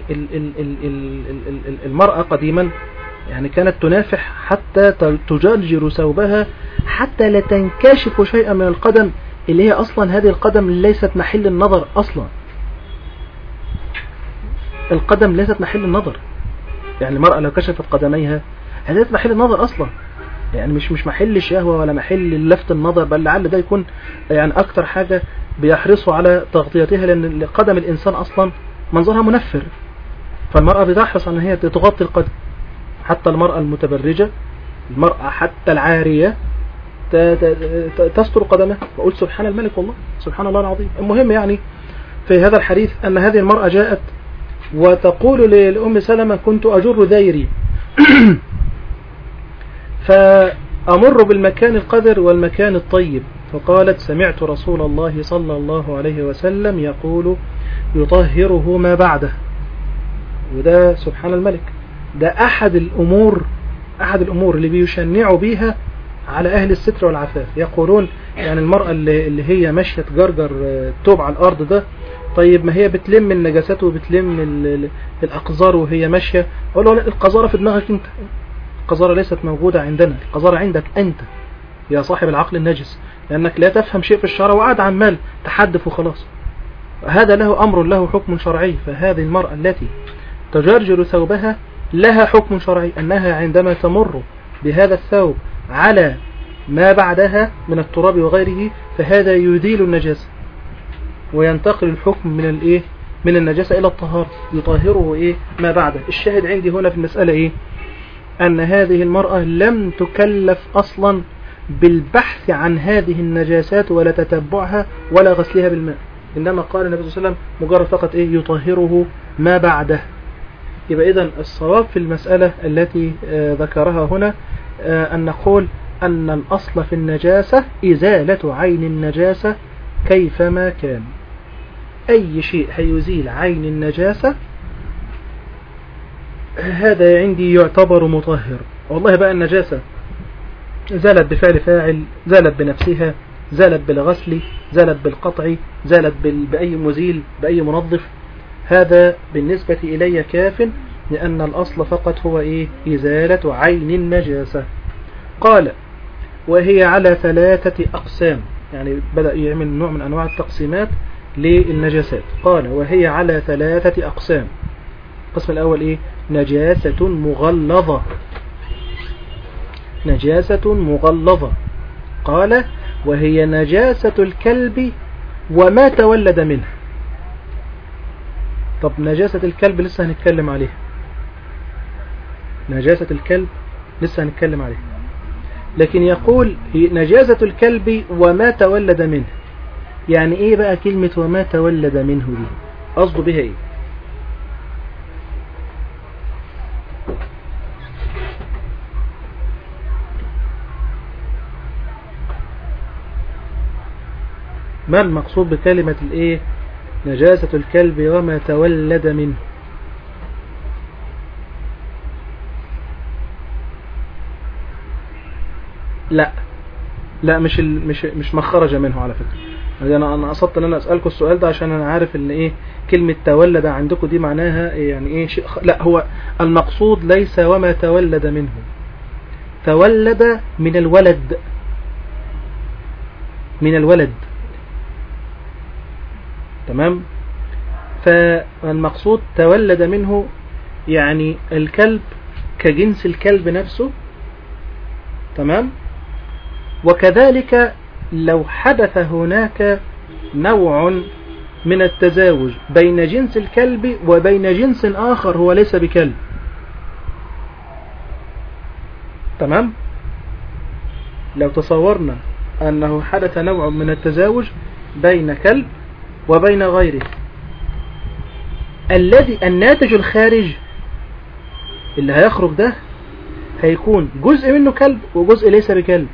المرأة قديما يعني كانت تنافح حتى تجرجر ثوبها حتى لا تنكشف شيئا من القدم، اللي هي اصلا هذه القدم ليست محل النظر اصلا، القدم ليست محل النظر. يعني المرأة لو كشفت قدميها هذا ليست محل النظر اصلا، يعني مش محل الشهوة ولا محل لفت النظر، بل لعل ده يكون يعني اكتر حاجة بيحرصوا على تغطيتها، لان قدم الانسان اصلا منظرها منفر، فالمرأة بتحرص ان هي تغطي القدم. حتى المرأة المتبرجة، المرأة حتى العارية تستر قدمها. بقول سبحان الملك، والله سبحان الله العظيم. المهم يعني في هذا الحديث ان هذه المرأة جاءت وتقول لأم سلمة كنت أجر ذيري فأمر بالمكان القذر والمكان الطيب، فقالت سمعت رسول الله صلى الله عليه وسلم يقول يطهره ما بعده. وده سبحان الملك، ده أحد الأمور اللي بيشنعوا بيها على أهل الستر والعفاف. يقولون يعني المرأة اللي هي ماشية تجرجر توب على الأرض ده، طيب ما هي بتلم النجاسات وبتلم الأقذار وهي ماشية. أقول له لا، القذارة في دماغك أنت، القذارة ليست موجودة عندنا، القذارة عندك أنت يا صاحب العقل النجس، لأنك لا تفهم شيء في الشرع وقعد عمال تحدث وخلاص. هذا له أمر، له حكم شرعي. فهذه المرأة التي تجرجر ثوبها لها حكم شرعي، أنها عندما تمر بهذا الثوب على ما بعدها من التراب وغيره فهذا يزيل النجاسة وينتقل الحكم من النجاسة إلى الطهارة، يطهره ما بعده. الشاهد عندي هنا في المسألة أن هذه المرأة لم تكلف أصلا بالبحث عن هذه النجاسات ولا تتبعها ولا غسلها بالماء، إنما قال النبي صلى الله عليه وسلم مجرد فقط يطهره ما بعده. يبقى إذن الصواب في المسألة التي ذكرها هنا أن نقول أن الأصل في النجاسة إزالة عين النجاسة كيفما كان. أي شيء هيزيل عين النجاسة هذا عندي يعتبر مطهر. والله بقى النجاسة زالت بفعل فاعل، زالت بنفسها، زالت بالغسل، زالت بالقطع، زالت بأي مزيل، بأي منظف، هذا بالنسبة إلي كاف، لأن الأصل فقط هو إزالة عين النجاسة. قال وهي على 3 أقسام، يعني بدأ يعمل نوع من أنواع التقسيمات للنجاسات. قال وهي على 3 أقسام. القسم الأول نجاسة مغلظة. نجاسة مغلظة قال وهي نجاسة الكلب وما تولد منه. طب نجاسة الكلب لسه هنتكلم عليها. نجاسة الكلب لسه هنتكلم عليه. لكن يقول نجاسة الكلب وما تولد منه. يعني ايه بقى كلمة وما تولد منه دي؟ قصده بها ايه؟ ما المقصود بكلمة الايه نجاسة الكلب وما تولد منه؟ لا مش ما خرج منه على فكرة. انا قصدت ان انا اسالكم السؤال ده عشان انا عارف ان ايه كلمة تولد عندكم دي معناها يعني ايه شيء لا، هو المقصود ليس وما تولد منه، تولد من الولد، من الولد. تمام. فالمقصود تولد منه يعني الكلب كجنس الكلب نفسه. تمام. وكذلك لو حدث هناك نوع من التزاوج بين جنس الكلب وبين جنس آخر هو ليس بكلب. تمام. لو تصورنا أنه حدث نوع من التزاوج بين كلب وبين غيره، الناتج الخارج اللي هيخرج ده هيكون جزء منه كلب وجزء ليس بكلب.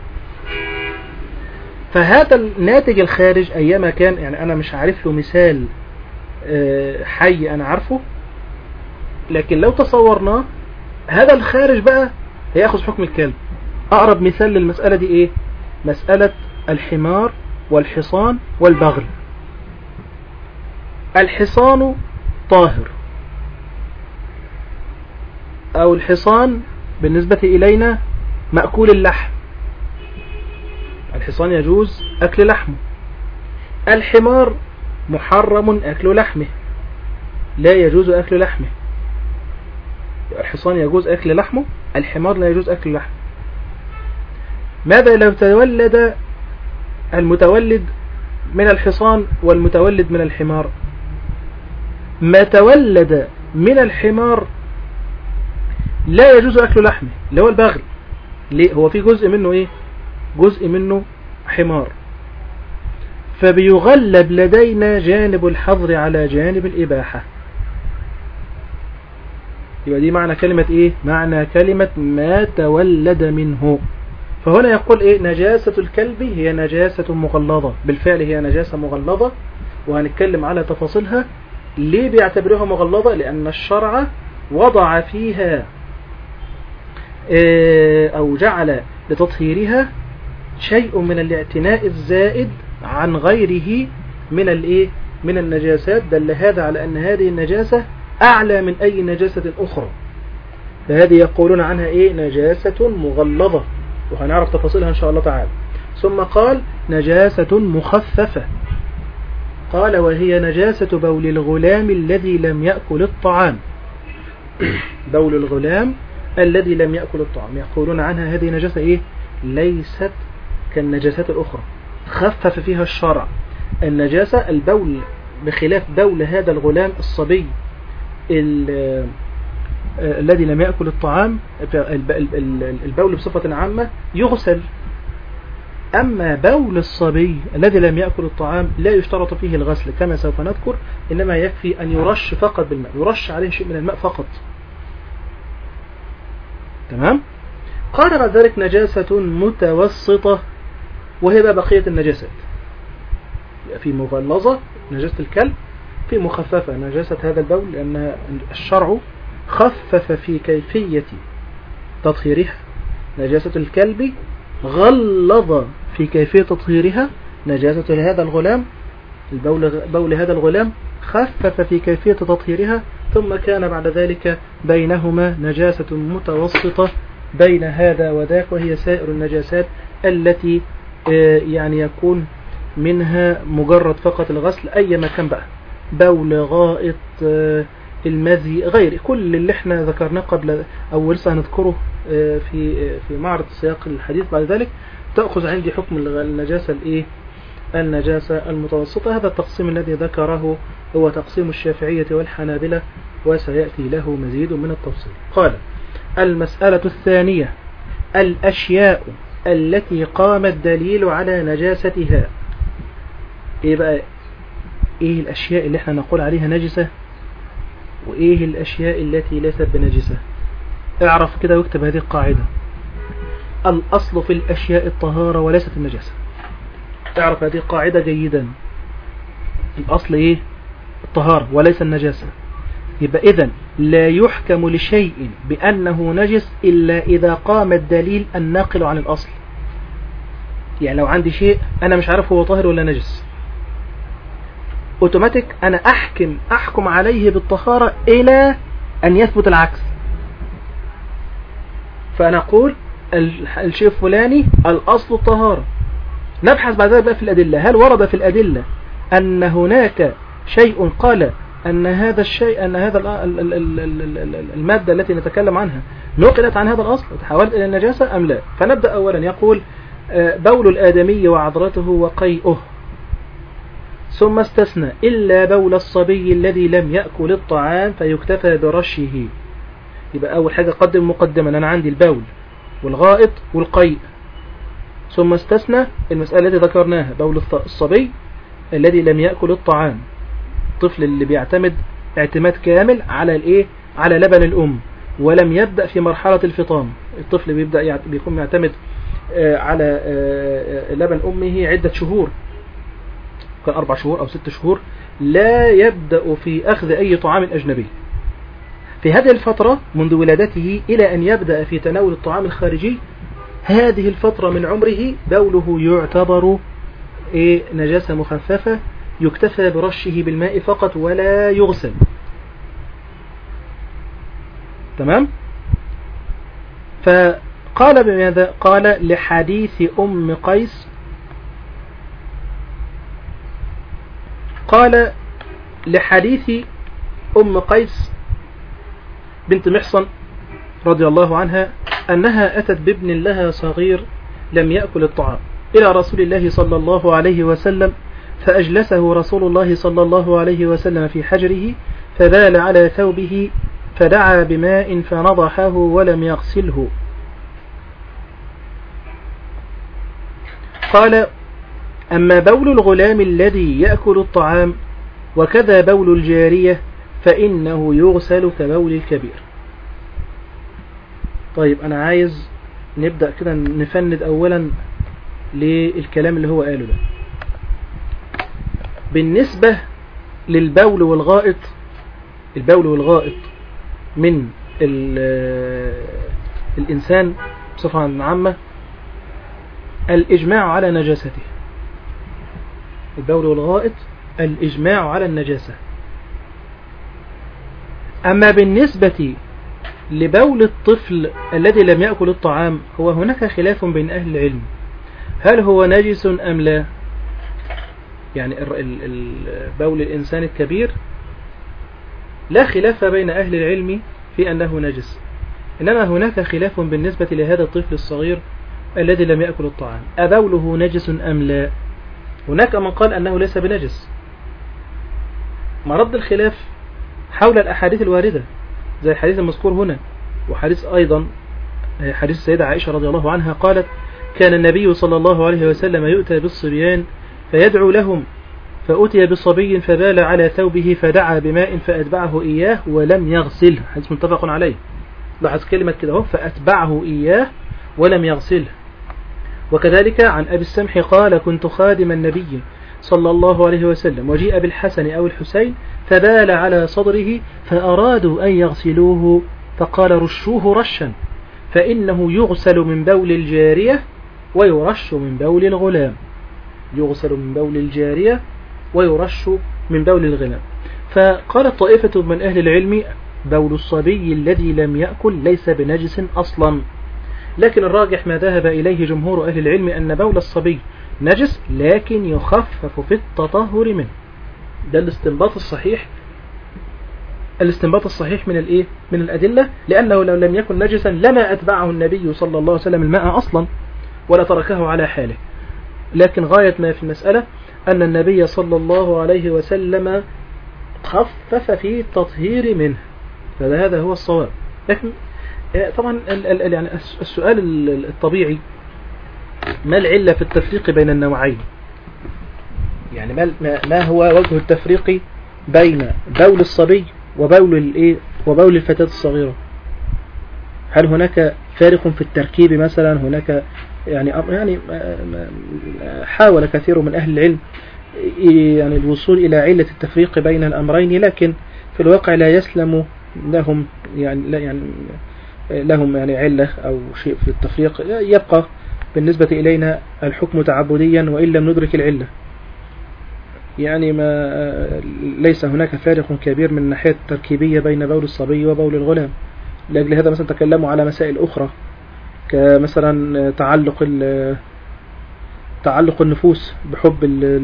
فهذا الناتج الخارج أيما كان، يعني أنا مش عارف له مثال حي أنا عارفه، لكن لو تصورنا هذا الخارج بقى هيأخذ حكم الكلب. أقرب مثال للمسألة دي إيه؟ مسألة الحمار والحصان والبغل. الحصان طاهر، أو الحصان بالنسبة إلينا مأكول اللحم، الحصان يجوز أكل لحمه. الحمار محرم أكل لحمه، لا يجوز أكل لحمه. الحصان يجوز أكل لحمه، الحمار لا يجوز أكل لحمه. ماذا لو تولد المتولد من الحصان والمتولد من الحمار؟ ما تولد من الحمار لا يجوز أكل لحمه، اللي هو البغل. ليه؟ هو في جزء منه إيه؟ جزء منه حمار. فبيغلب لدينا جانب الحظر على جانب الإباحة. يبقى دي معنى كلمة إيه؟ معنى كلمة ما تولد منه. فهنا يقول إيه؟ نجاسة الكلب هي نجاسة مغلظة. بالفعل هي نجاسة مغلظة، وهنتكلم على تفاصيلها. ليه بيعتبروها مغلظة؟ لأن الشرع وضع فيها أو جعل لتطهيرها شيء من الاعتناء الزائد عن غيره من الايه من النجاسات. دل هذا على أن هذه النجاسة أعلى من أي نجاسة أخرى. فهذه يقولون عنها إيه؟ نجاسة مغلظة، وهنعرف تفاصيلها إن شاء الله تعالى. ثم قال نجاسة مخففة، قال وهي نجاسة بول الغلام الذي لم يأكل الطعام. بول الغلام الذي لم يأكل الطعام، يقولون عنها هذه نجاسة إيه؟ ليست كالنجاسات الأخرى، خفف فيها الشرع. النجاسة البول، بخلاف بول هذا الغلام الصبي الذي لم يأكل الطعام، البول بصفة عامة يغسل. أما بول الصبي الذي لم يأكل الطعام لا يشترط فيه الغسل كما سوف نذكر، إنما يكفي أن يرش فقط بالماء، يرش عليه شيء من الماء فقط. تمام. قال ذلك نجاسة متوسطة، وهي بقية النجاسات. في مغلظة نجاسة الكلب، في مخففة نجاسة هذا البول، لأن الشرع خفف في كيفية تطهيرها. نجاسة الكلب غلظ في كيفية تطهيرها. نجاسة هذا الغلام، بول هذا الغلام خفف في كيفية تطهيرها. ثم كان بعد ذلك بينهما نجاسة متوسطة بين هذا وذاك، وهي سائر النجاسات التي يعني يكون منها مجرد فقط الغسل أي مكان بقى، بول، غائط، المذي، غير كل اللي احنا ذكرناه قبل أو لسه هنذكره في معرض سياق الحديث. بعد ذلك تأخذ عندي حكم النجاسة النجاسة المتوسطة. هذا التقسيم الذي ذكره هو تقسيم الشافعية والحنابلة، وسيأتي له مزيد من التفصيل. قال المسألة الثانية: الأشياء التي قام الدليل على نجاستها. ايه بقى؟ ايه الأشياء اللي احنا نقول عليها نجسة، وايه الأشياء التي ليست بنجسة؟ اعرف كده واكتب هذه القاعدة: الأصل في الأشياء الطهارة وليست النجاسة. اعرف هذه القاعدة جيدا. الأصل ايه؟ الطهارة وليس النجاسة. يبقى إذن لا يحكم لشيء بأنه نجس إلا إذا قام الدليل الناقل عن الأصل. يعني لو عندي شيء أنا مش عارف هو طاهر ولا نجس، اوتوماتيك أنا أحكم عليه بالطهارة إلى أن يثبت العكس. فأنا أقول الشيء الفلاني الأصل الطهارة. نبحث بعد ذلك بقى في الأدلة، هل ورد في الأدلة أن هناك شيء قال أن هذا الشيء، أن هذا المادة التي نتكلم عنها نقلت عن هذا الأصل وتحولت إلى النجاسة أم لا؟ فنبدأ أولا. يقول: بول الآدمي وعذرته وقيئه، ثم استثنى إلا بول الصبي الذي لم يأكل الطعام فيكتفى برشه. يبقى أول حاجة قدم مقدما، أنا عندي البول والغائط والقيء، ثم استثنى المسألة التي ذكرناها: بول الصبي الذي لم يأكل الطعام، الطفل اللي بيعتمد اعتماد كامل على الايه؟ على لبن الأم ولم يبدأ في مرحلة الفطام. الطفل بيكون معتمد على لبن أمه عدة شهور، كان 4 شهور أو 6 شهور، لا يبدأ في أخذ أي طعام أجنبي. في هذه الفترة منذ ولادته إلى أن يبدأ في تناول الطعام الخارجي، هذه الفترة من عمره بوله يعتبر نجاسة مخففة، يكتفى برشه بالماء فقط ولا يغسل. تمام؟ فقال بماذا؟ قال: لحديث أم قيس، قال لحديث أم قيس بنت محصن رضي الله عنها أنها أتت بابن لها صغير لم يأكل الطعام إلى رسول الله صلى الله عليه وسلم، فأجلسه رسول الله صلى الله عليه وسلم في حجره، فبال على ثوبه، فدعا بماء فنضحه ولم يغسله. قال: أما بول الغلام الذي يأكل الطعام وكذا بول الجارية فإنه يغسل كبول الكبير. طيب أنا عايز نبدأ كده نفند أولا للكلام اللي هو قاله ده. بالنسبة للبول والغائط، البول والغائط من الإنسان بصفة عامة الإجماع على نجاسته. البول والغائط الإجماع على النجاسة. أما بالنسبة لبول الطفل الذي لم يأكل الطعام، هو هناك خلاف بين أهل العلم، هل هو نجس أم لا؟ يعني بول الإنسان الكبير لا خلاف بين أهل العلم في أنه نجس، إنما هناك خلاف بالنسبة لهذا الطفل الصغير الذي لم يأكل الطعام، أبوله نجس أم لا؟ هناك من قال أنه ليس بنجس. مرد الخلاف حول الأحاديث الواردة زي الحديث المذكور هنا، وحديث أيضا حديث السيدة عائشة رضي الله عنها قالت: كان النبي صلى الله عليه وسلم يؤتى بالصبيان فيدعو لهم، فأتي بصبي فبال على ثوبه فدعا بماء فأتبعه إياه ولم يغسله. حديث متفق عليه. لاحظ كلمة كده، فأتبعه إياه ولم يغسله. وكذلك عن أبي السمح قال: كنت خادم النبي صلى الله عليه وسلم وجيء بالحسن أو الحسين فبال على صدره فأرادوا أن يغسلوه فقال: رشوه رشا، فإنه يغسل من بول الجارية ويرش من بول الغلام. يغسل من بول الجارية ويرش من بول الغلام. فقالت طائفة من أهل العلم: بول الصبي الذي لم يأكل ليس بنجس أصلا، لكن الراجح ما ذهب إليه جمهور أهل العلم أن بول الصبي نجس لكن يخفف في التطهر منه. ده الاستنباط الصحيح، من الايه؟ من الأدلة، لأنه لو لم يكن نجسا لما أتبعه النبي صلى الله عليه وسلم الماء أصلا ولا تركه على حاله. لكن غاية ما في المسألة أن النبي صلى الله عليه وسلم خفف في التطهير منه، فهذا هو الصواب. لكن طبعا يعني السؤال الطبيعي ما العلة في التفريق بين النوعين؟ يعني ما هو وجه التفريق بين بول الصبي وبول الفتاة الصغيرة؟ هل هناك فارق في التركيب مثلا؟ هناك يعني حاول كثير من أهل العلم يعني الوصول إلى علة التفريق بين الأمرين، لكن في الواقع لا يسلم لهم لهم علة أو شيء في التفريق. يبقى بالنسبة إلينا الحكم تعبديا وإن لم ندرك العلة. يعني ليس هناك فارق كبير من الناحية التركيبية بين بول الصبي وبول الغلام. لأجل هذا مثلا تكلموا على مسائل أخرى كمثلا تعلق النفوس بحب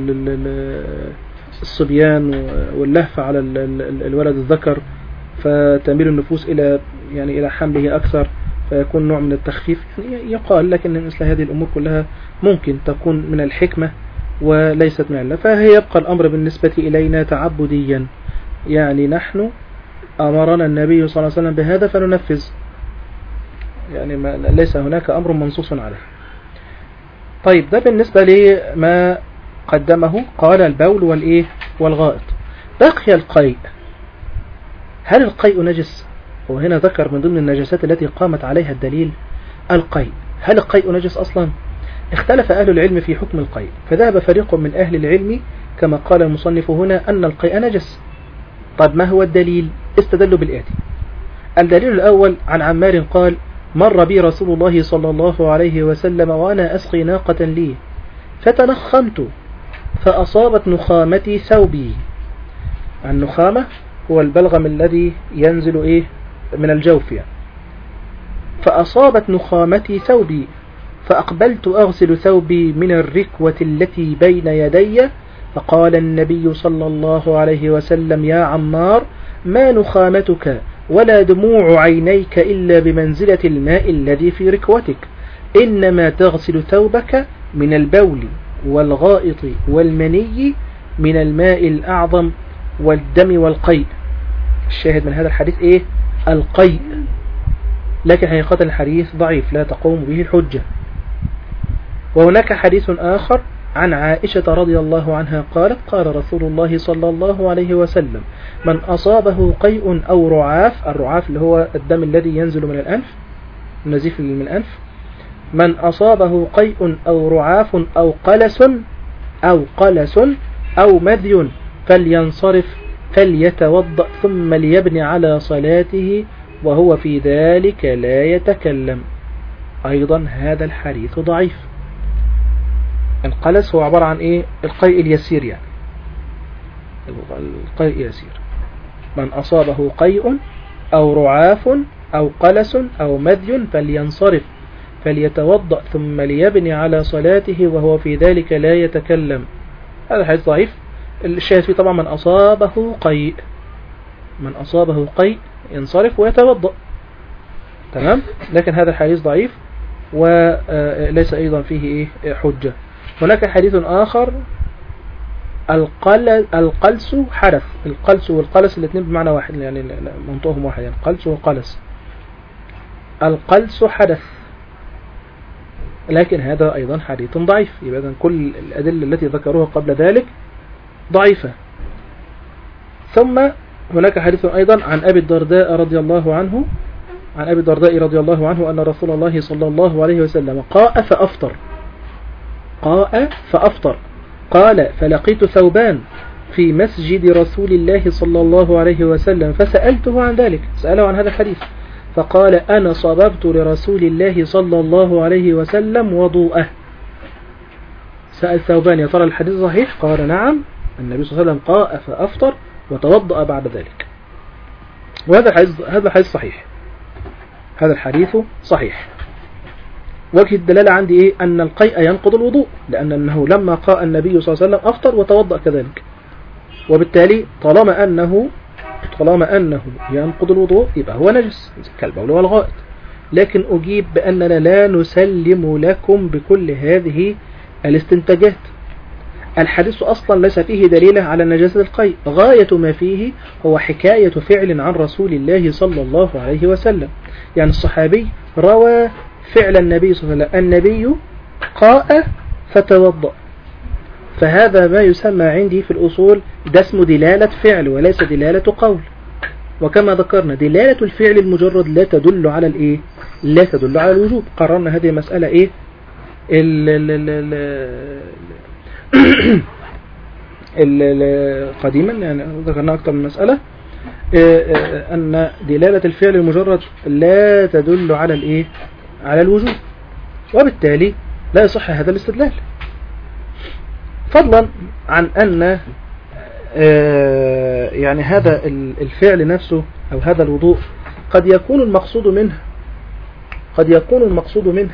الصبيان واللهفة على الولد الذكر، فتميل النفوس إلى حمله أكثر، فيكون نوع من التخفيف يقال. لكن مثل هذه الأمور كلها ممكن تكون من الحكمة وليست من الله، فهي يبقى الأمر بالنسبة إلينا تعبديا. يعني نحن أمرنا النبي صلى الله عليه وسلم بهذا فننفذ، يعني ليس هناك أمر منصوص عليه. طيب ده بالنسبة لما قدمه، قال البول والغائط. بقي القيء. هل القيء نجس؟ وهنا ذكر من ضمن النجاسات التي قامت عليها الدليل القيء. هل القيء نجس أصلا؟ اختلف أهل العلم في حكم القيء، فذهب فريق من أهل العلم كما قال المصنف هنا أن القيء نجس. طب ما هو الدليل؟ استدلوا بالآتي. الدليل الأول عن عمار قال: مر بي رسول الله صلى الله عليه وسلم وأنا أسقي ناقة لي فتنخمت فأصابت نخامتي ثوبي. النخامة هو البلغم الذي ينزل من الجوف يعني. فأصابت نخامتي ثوبي فأقبلت أغسل ثوبي من الركوة التي بين يدي، فقال النبي صلى الله عليه وسلم: يا عمار، ما نخامتك ولا دموع عينيك إلا بمنزلة الماء الذي في ركوتك، إنما تغسل ثوبك من البول والغائط والمني من الماء الأعظم والدم والقيء. الشاهد من هذا الحديث القيء، لكن حقيقة الحديث ضعيف لا تقوم به الحجة. وهناك حديث آخر عن عائشة رضي الله عنها قالت: قال رسول الله صلى الله عليه وسلم: من أصابه قيء أو رعاف، الرعاف اللي هو الدم الذي ينزل من الأنف، النزيف من الأنف، من أصابه قيء أو رعاف أو قلس أو مذي فلينصرف فليتوضأ ثم ليبني على صلاته وهو في ذلك لا يتكلم. أيضا هذا الحديث ضعيف. القلس هو عبارة عن القيء اليسير، يعني القيء يسير. من أصابه قيء أو رعاف أو قلس أو مذي فلينصرف فليتوضأ ثم ليبني على صلاته وهو في ذلك لا يتكلم. هذا الحديث ضعيف. الشاهد فيه طبعا من أصابه قيء ينصرف ويتوضأ، تمام. لكن هذا الحديث ضعيف وليس أيضا فيه حجة. هناك حديث آخر: القلس حدث. القلس والقلس الاثنين بمعنى واحد، يعني منطقهم واحد، يعني القلس والقلس. القلس حدث، لكن هذا أيضا حديث ضعيف. يبقى كل الأدلة التي ذكروها قبل ذلك ضعيفة. ثم هناك حديث أيضا عن أبي الدرداء رضي الله عنه، أن رسول الله صلى الله عليه وسلم قاء فأفطر. قال: فلقيت ثوبان في مسجد رسول الله صلى الله عليه وسلم فسألته عن ذلك، سأله عن هذا الحديث، فقال: أنا صببت لرسول الله صلى الله عليه وسلم وضوءه. سأل ثوبان: يا ترى الحديث صحيح؟ قال: نعم، النبي صلى الله عليه وسلم قاء فأفطر وتوضأ بعد ذلك. وهذا الحديث صحيح. هذا الحديث صحيح. وجه الدلالة عندي أن القيء ينقض الوضوء، لأنه لما قاء النبي صلى الله عليه وسلم أفطر وتوضأ كذلك، وبالتالي طالما أنه ينقض الوضوء يبقى هو نجس كالبول والغائط. لكن أجيب بأننا لا نسلم لكم بكل هذه الاستنتاجات. الحديث أصلا ليس فيه دليل على نجاسة القيء، غاية ما فيه هو حكاية فعل عن رسول الله صلى الله عليه وسلم. يعني الصحابي روى فعل النبي صلى الله عليه وسلم، النبي قاء فتوضأ، فهذا ما يسمى عندي في الأصول ده اسمه دلالة فعل وليس دلالة قول. وكما ذكرنا دلالة الفعل المجرد لا تدل على الإيه؟ لا تدل على الوجوب. قررنا هذه مسألة إيه؟ قديما، يعني ذكرنا أكثر من مسألة، أن دلالة الفعل المجرد لا تدل على الإيه؟ على الوجوب، وبالتالي لا يصح هذا الاستدلال. فضلا عن أن يعني هذا الفعل نفسه أو هذا الوضوء قد يكون المقصود منه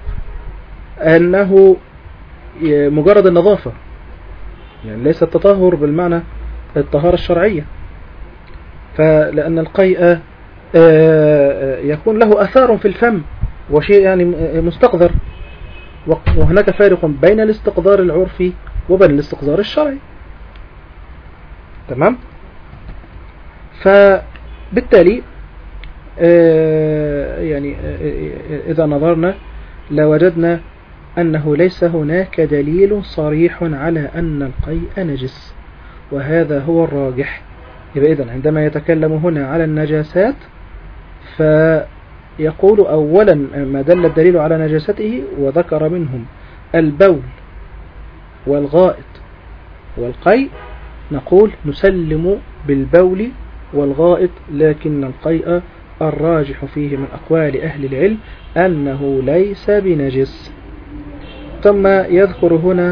أنه مجرد النظافة، يعني ليس التطهر بالمعنى الطهارة الشرعية، فلأن القيء يكون له أثار في الفم وشيء يعني مستقذر، وهناك فارق بين الاستقذار العرفي وبين الاستقذار الشرعي. تمام؟ فبالتالي يعني إذا نظرنا لوجدنا أنه ليس هناك دليل صريح على أن القيء نجس، وهذا هو الراجح. يبقى إذن عندما يتكلم هنا على النجاسات فيقول أولا ما دل الدليل على نجاسته، وذكر منهم البول والغائط والقيء، نقول نسلم بالبول والغائط، لكن القيء الراجح فيه من أقوال أهل العلم أنه ليس بنجس. ثم يذكر هنا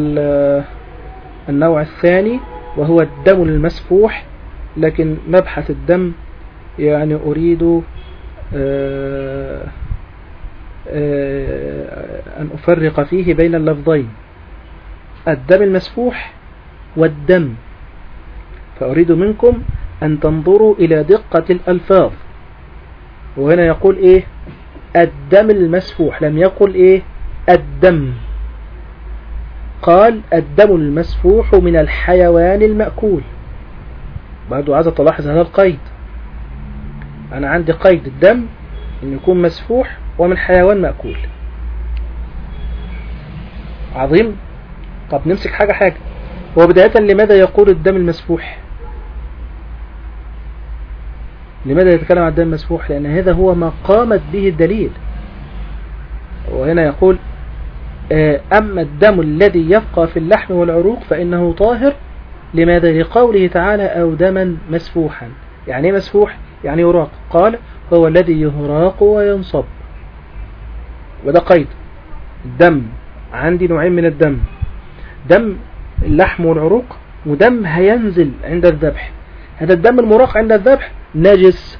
النوع الثاني وهو الدم المسفوح، لكن مبحث الدم يعني أريد أن أفرق فيه بين اللفظين، الدم المسفوح والدم، فأريد منكم أن تنظروا إلى دقة الألفاظ. وهنا يقول إيه؟ الدم المسفوح، لم يقل إيه؟ الدم، قال الدم المسفوح من الحيوان المأكول. برضو عايز تلاحظ هذا القيد، أنا عندي قيد الدم أن يكون مسفوح ومن حيوان مأكول. عظيم. طب نمسك حاجة. وبداية لماذا يقول الدم المسفوح؟ لماذا يتكلم عن الدم المسفوح؟ لأن هذا هو ما قامت به الدليل. وهنا يقول أما الدم الذي يبقى في اللحم والعروق فإنه طاهر. لماذا؟ لقوله تعالى أو دما مسفوحا. يعني ايه مسفوح؟ يعني يراق. قال هو الذي يهراق وينصب، وده قيد. الدم عندي نوعين من الدم، دم اللحم والعروق ودم هينزل عند الذبح. هذا الدم المراق عند الذبح نجس،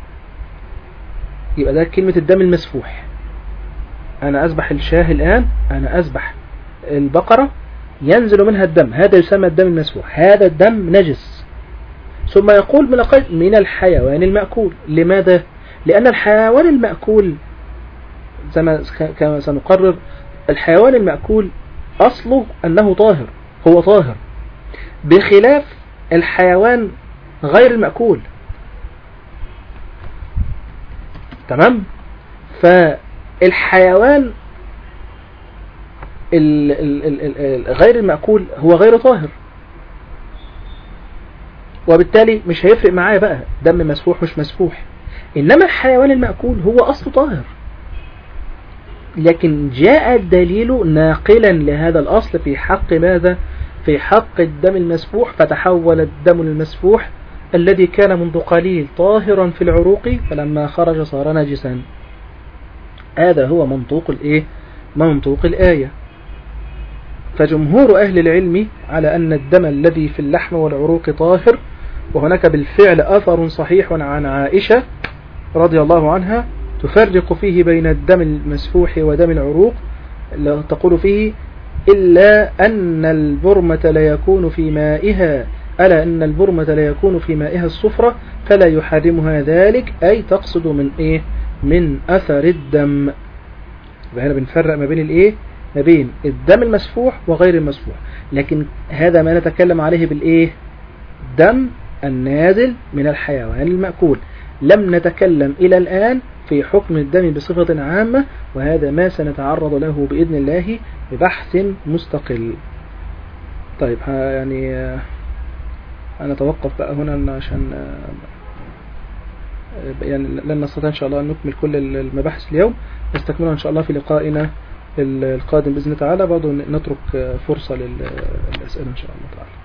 يبقى ده كلمة الدم المسفوح. أنا أذبح الشاه الآن، أنا أذبح البقرة ينزل منها الدم، هذا يسمى الدم المسفوح، هذا الدم نجس. ثم يقول من الحيوان المأكول. لماذا؟ لأن الحيوان المأكول كما سنقرر الحيوان المأكول أصله أنه طاهر، هو طاهر، بخلاف الحيوان غير المأكول. تمام؟ فالحيوان غير المأكول هو غير طاهر، وبالتالي مش هيفرق معاه بقى دم مسفوح مش مسفوح. إنما الحيوان المأكول هو أصله طاهر، لكن جاء الدليل ناقلا لهذا الأصل في حق ماذا؟ في حق الدم المسفوح، فتحول الدم المسفوح الذي كان منذ قليل طاهرا في العروق فلما خرج صار نجسا. هذا هو منطوق الآية. فجمهور أهل العلم على أن الدم الذي في اللحم والعروق طاهر، وهناك بالفعل أثر صحيح عن عائشة رضي الله عنها تفرق فيه بين الدم المسفوح ودم العروق، تقول فيه إلا أن البرمة لا يكون في مائها، ألا أن البرمة لا يكون في مائها الصفرة فلا يحرمها ذلك، أي تقصد من أثر الدم. هنا بنفرق ما بين ما بين الدم المسفوح وغير المسفوح، لكن هذا ما نتكلم عليه بالإيه؟ دم النازل من الحيوان المأكول. لم نتكلم إلى الآن في حكم الدم بصفة عامة، وهذا ما سنتعرض له بإذن الله ببحث مستقل. طيب يعني أنا أتوقف بقى هنا عشان يعني لن نستطيع إن شاء الله أن نكمل كل المباحث اليوم، نستكملها إن شاء الله في لقائنا القادم بإذن الله تعالى. برضو نترك فرصة للأسئلة إن شاء الله تعالى.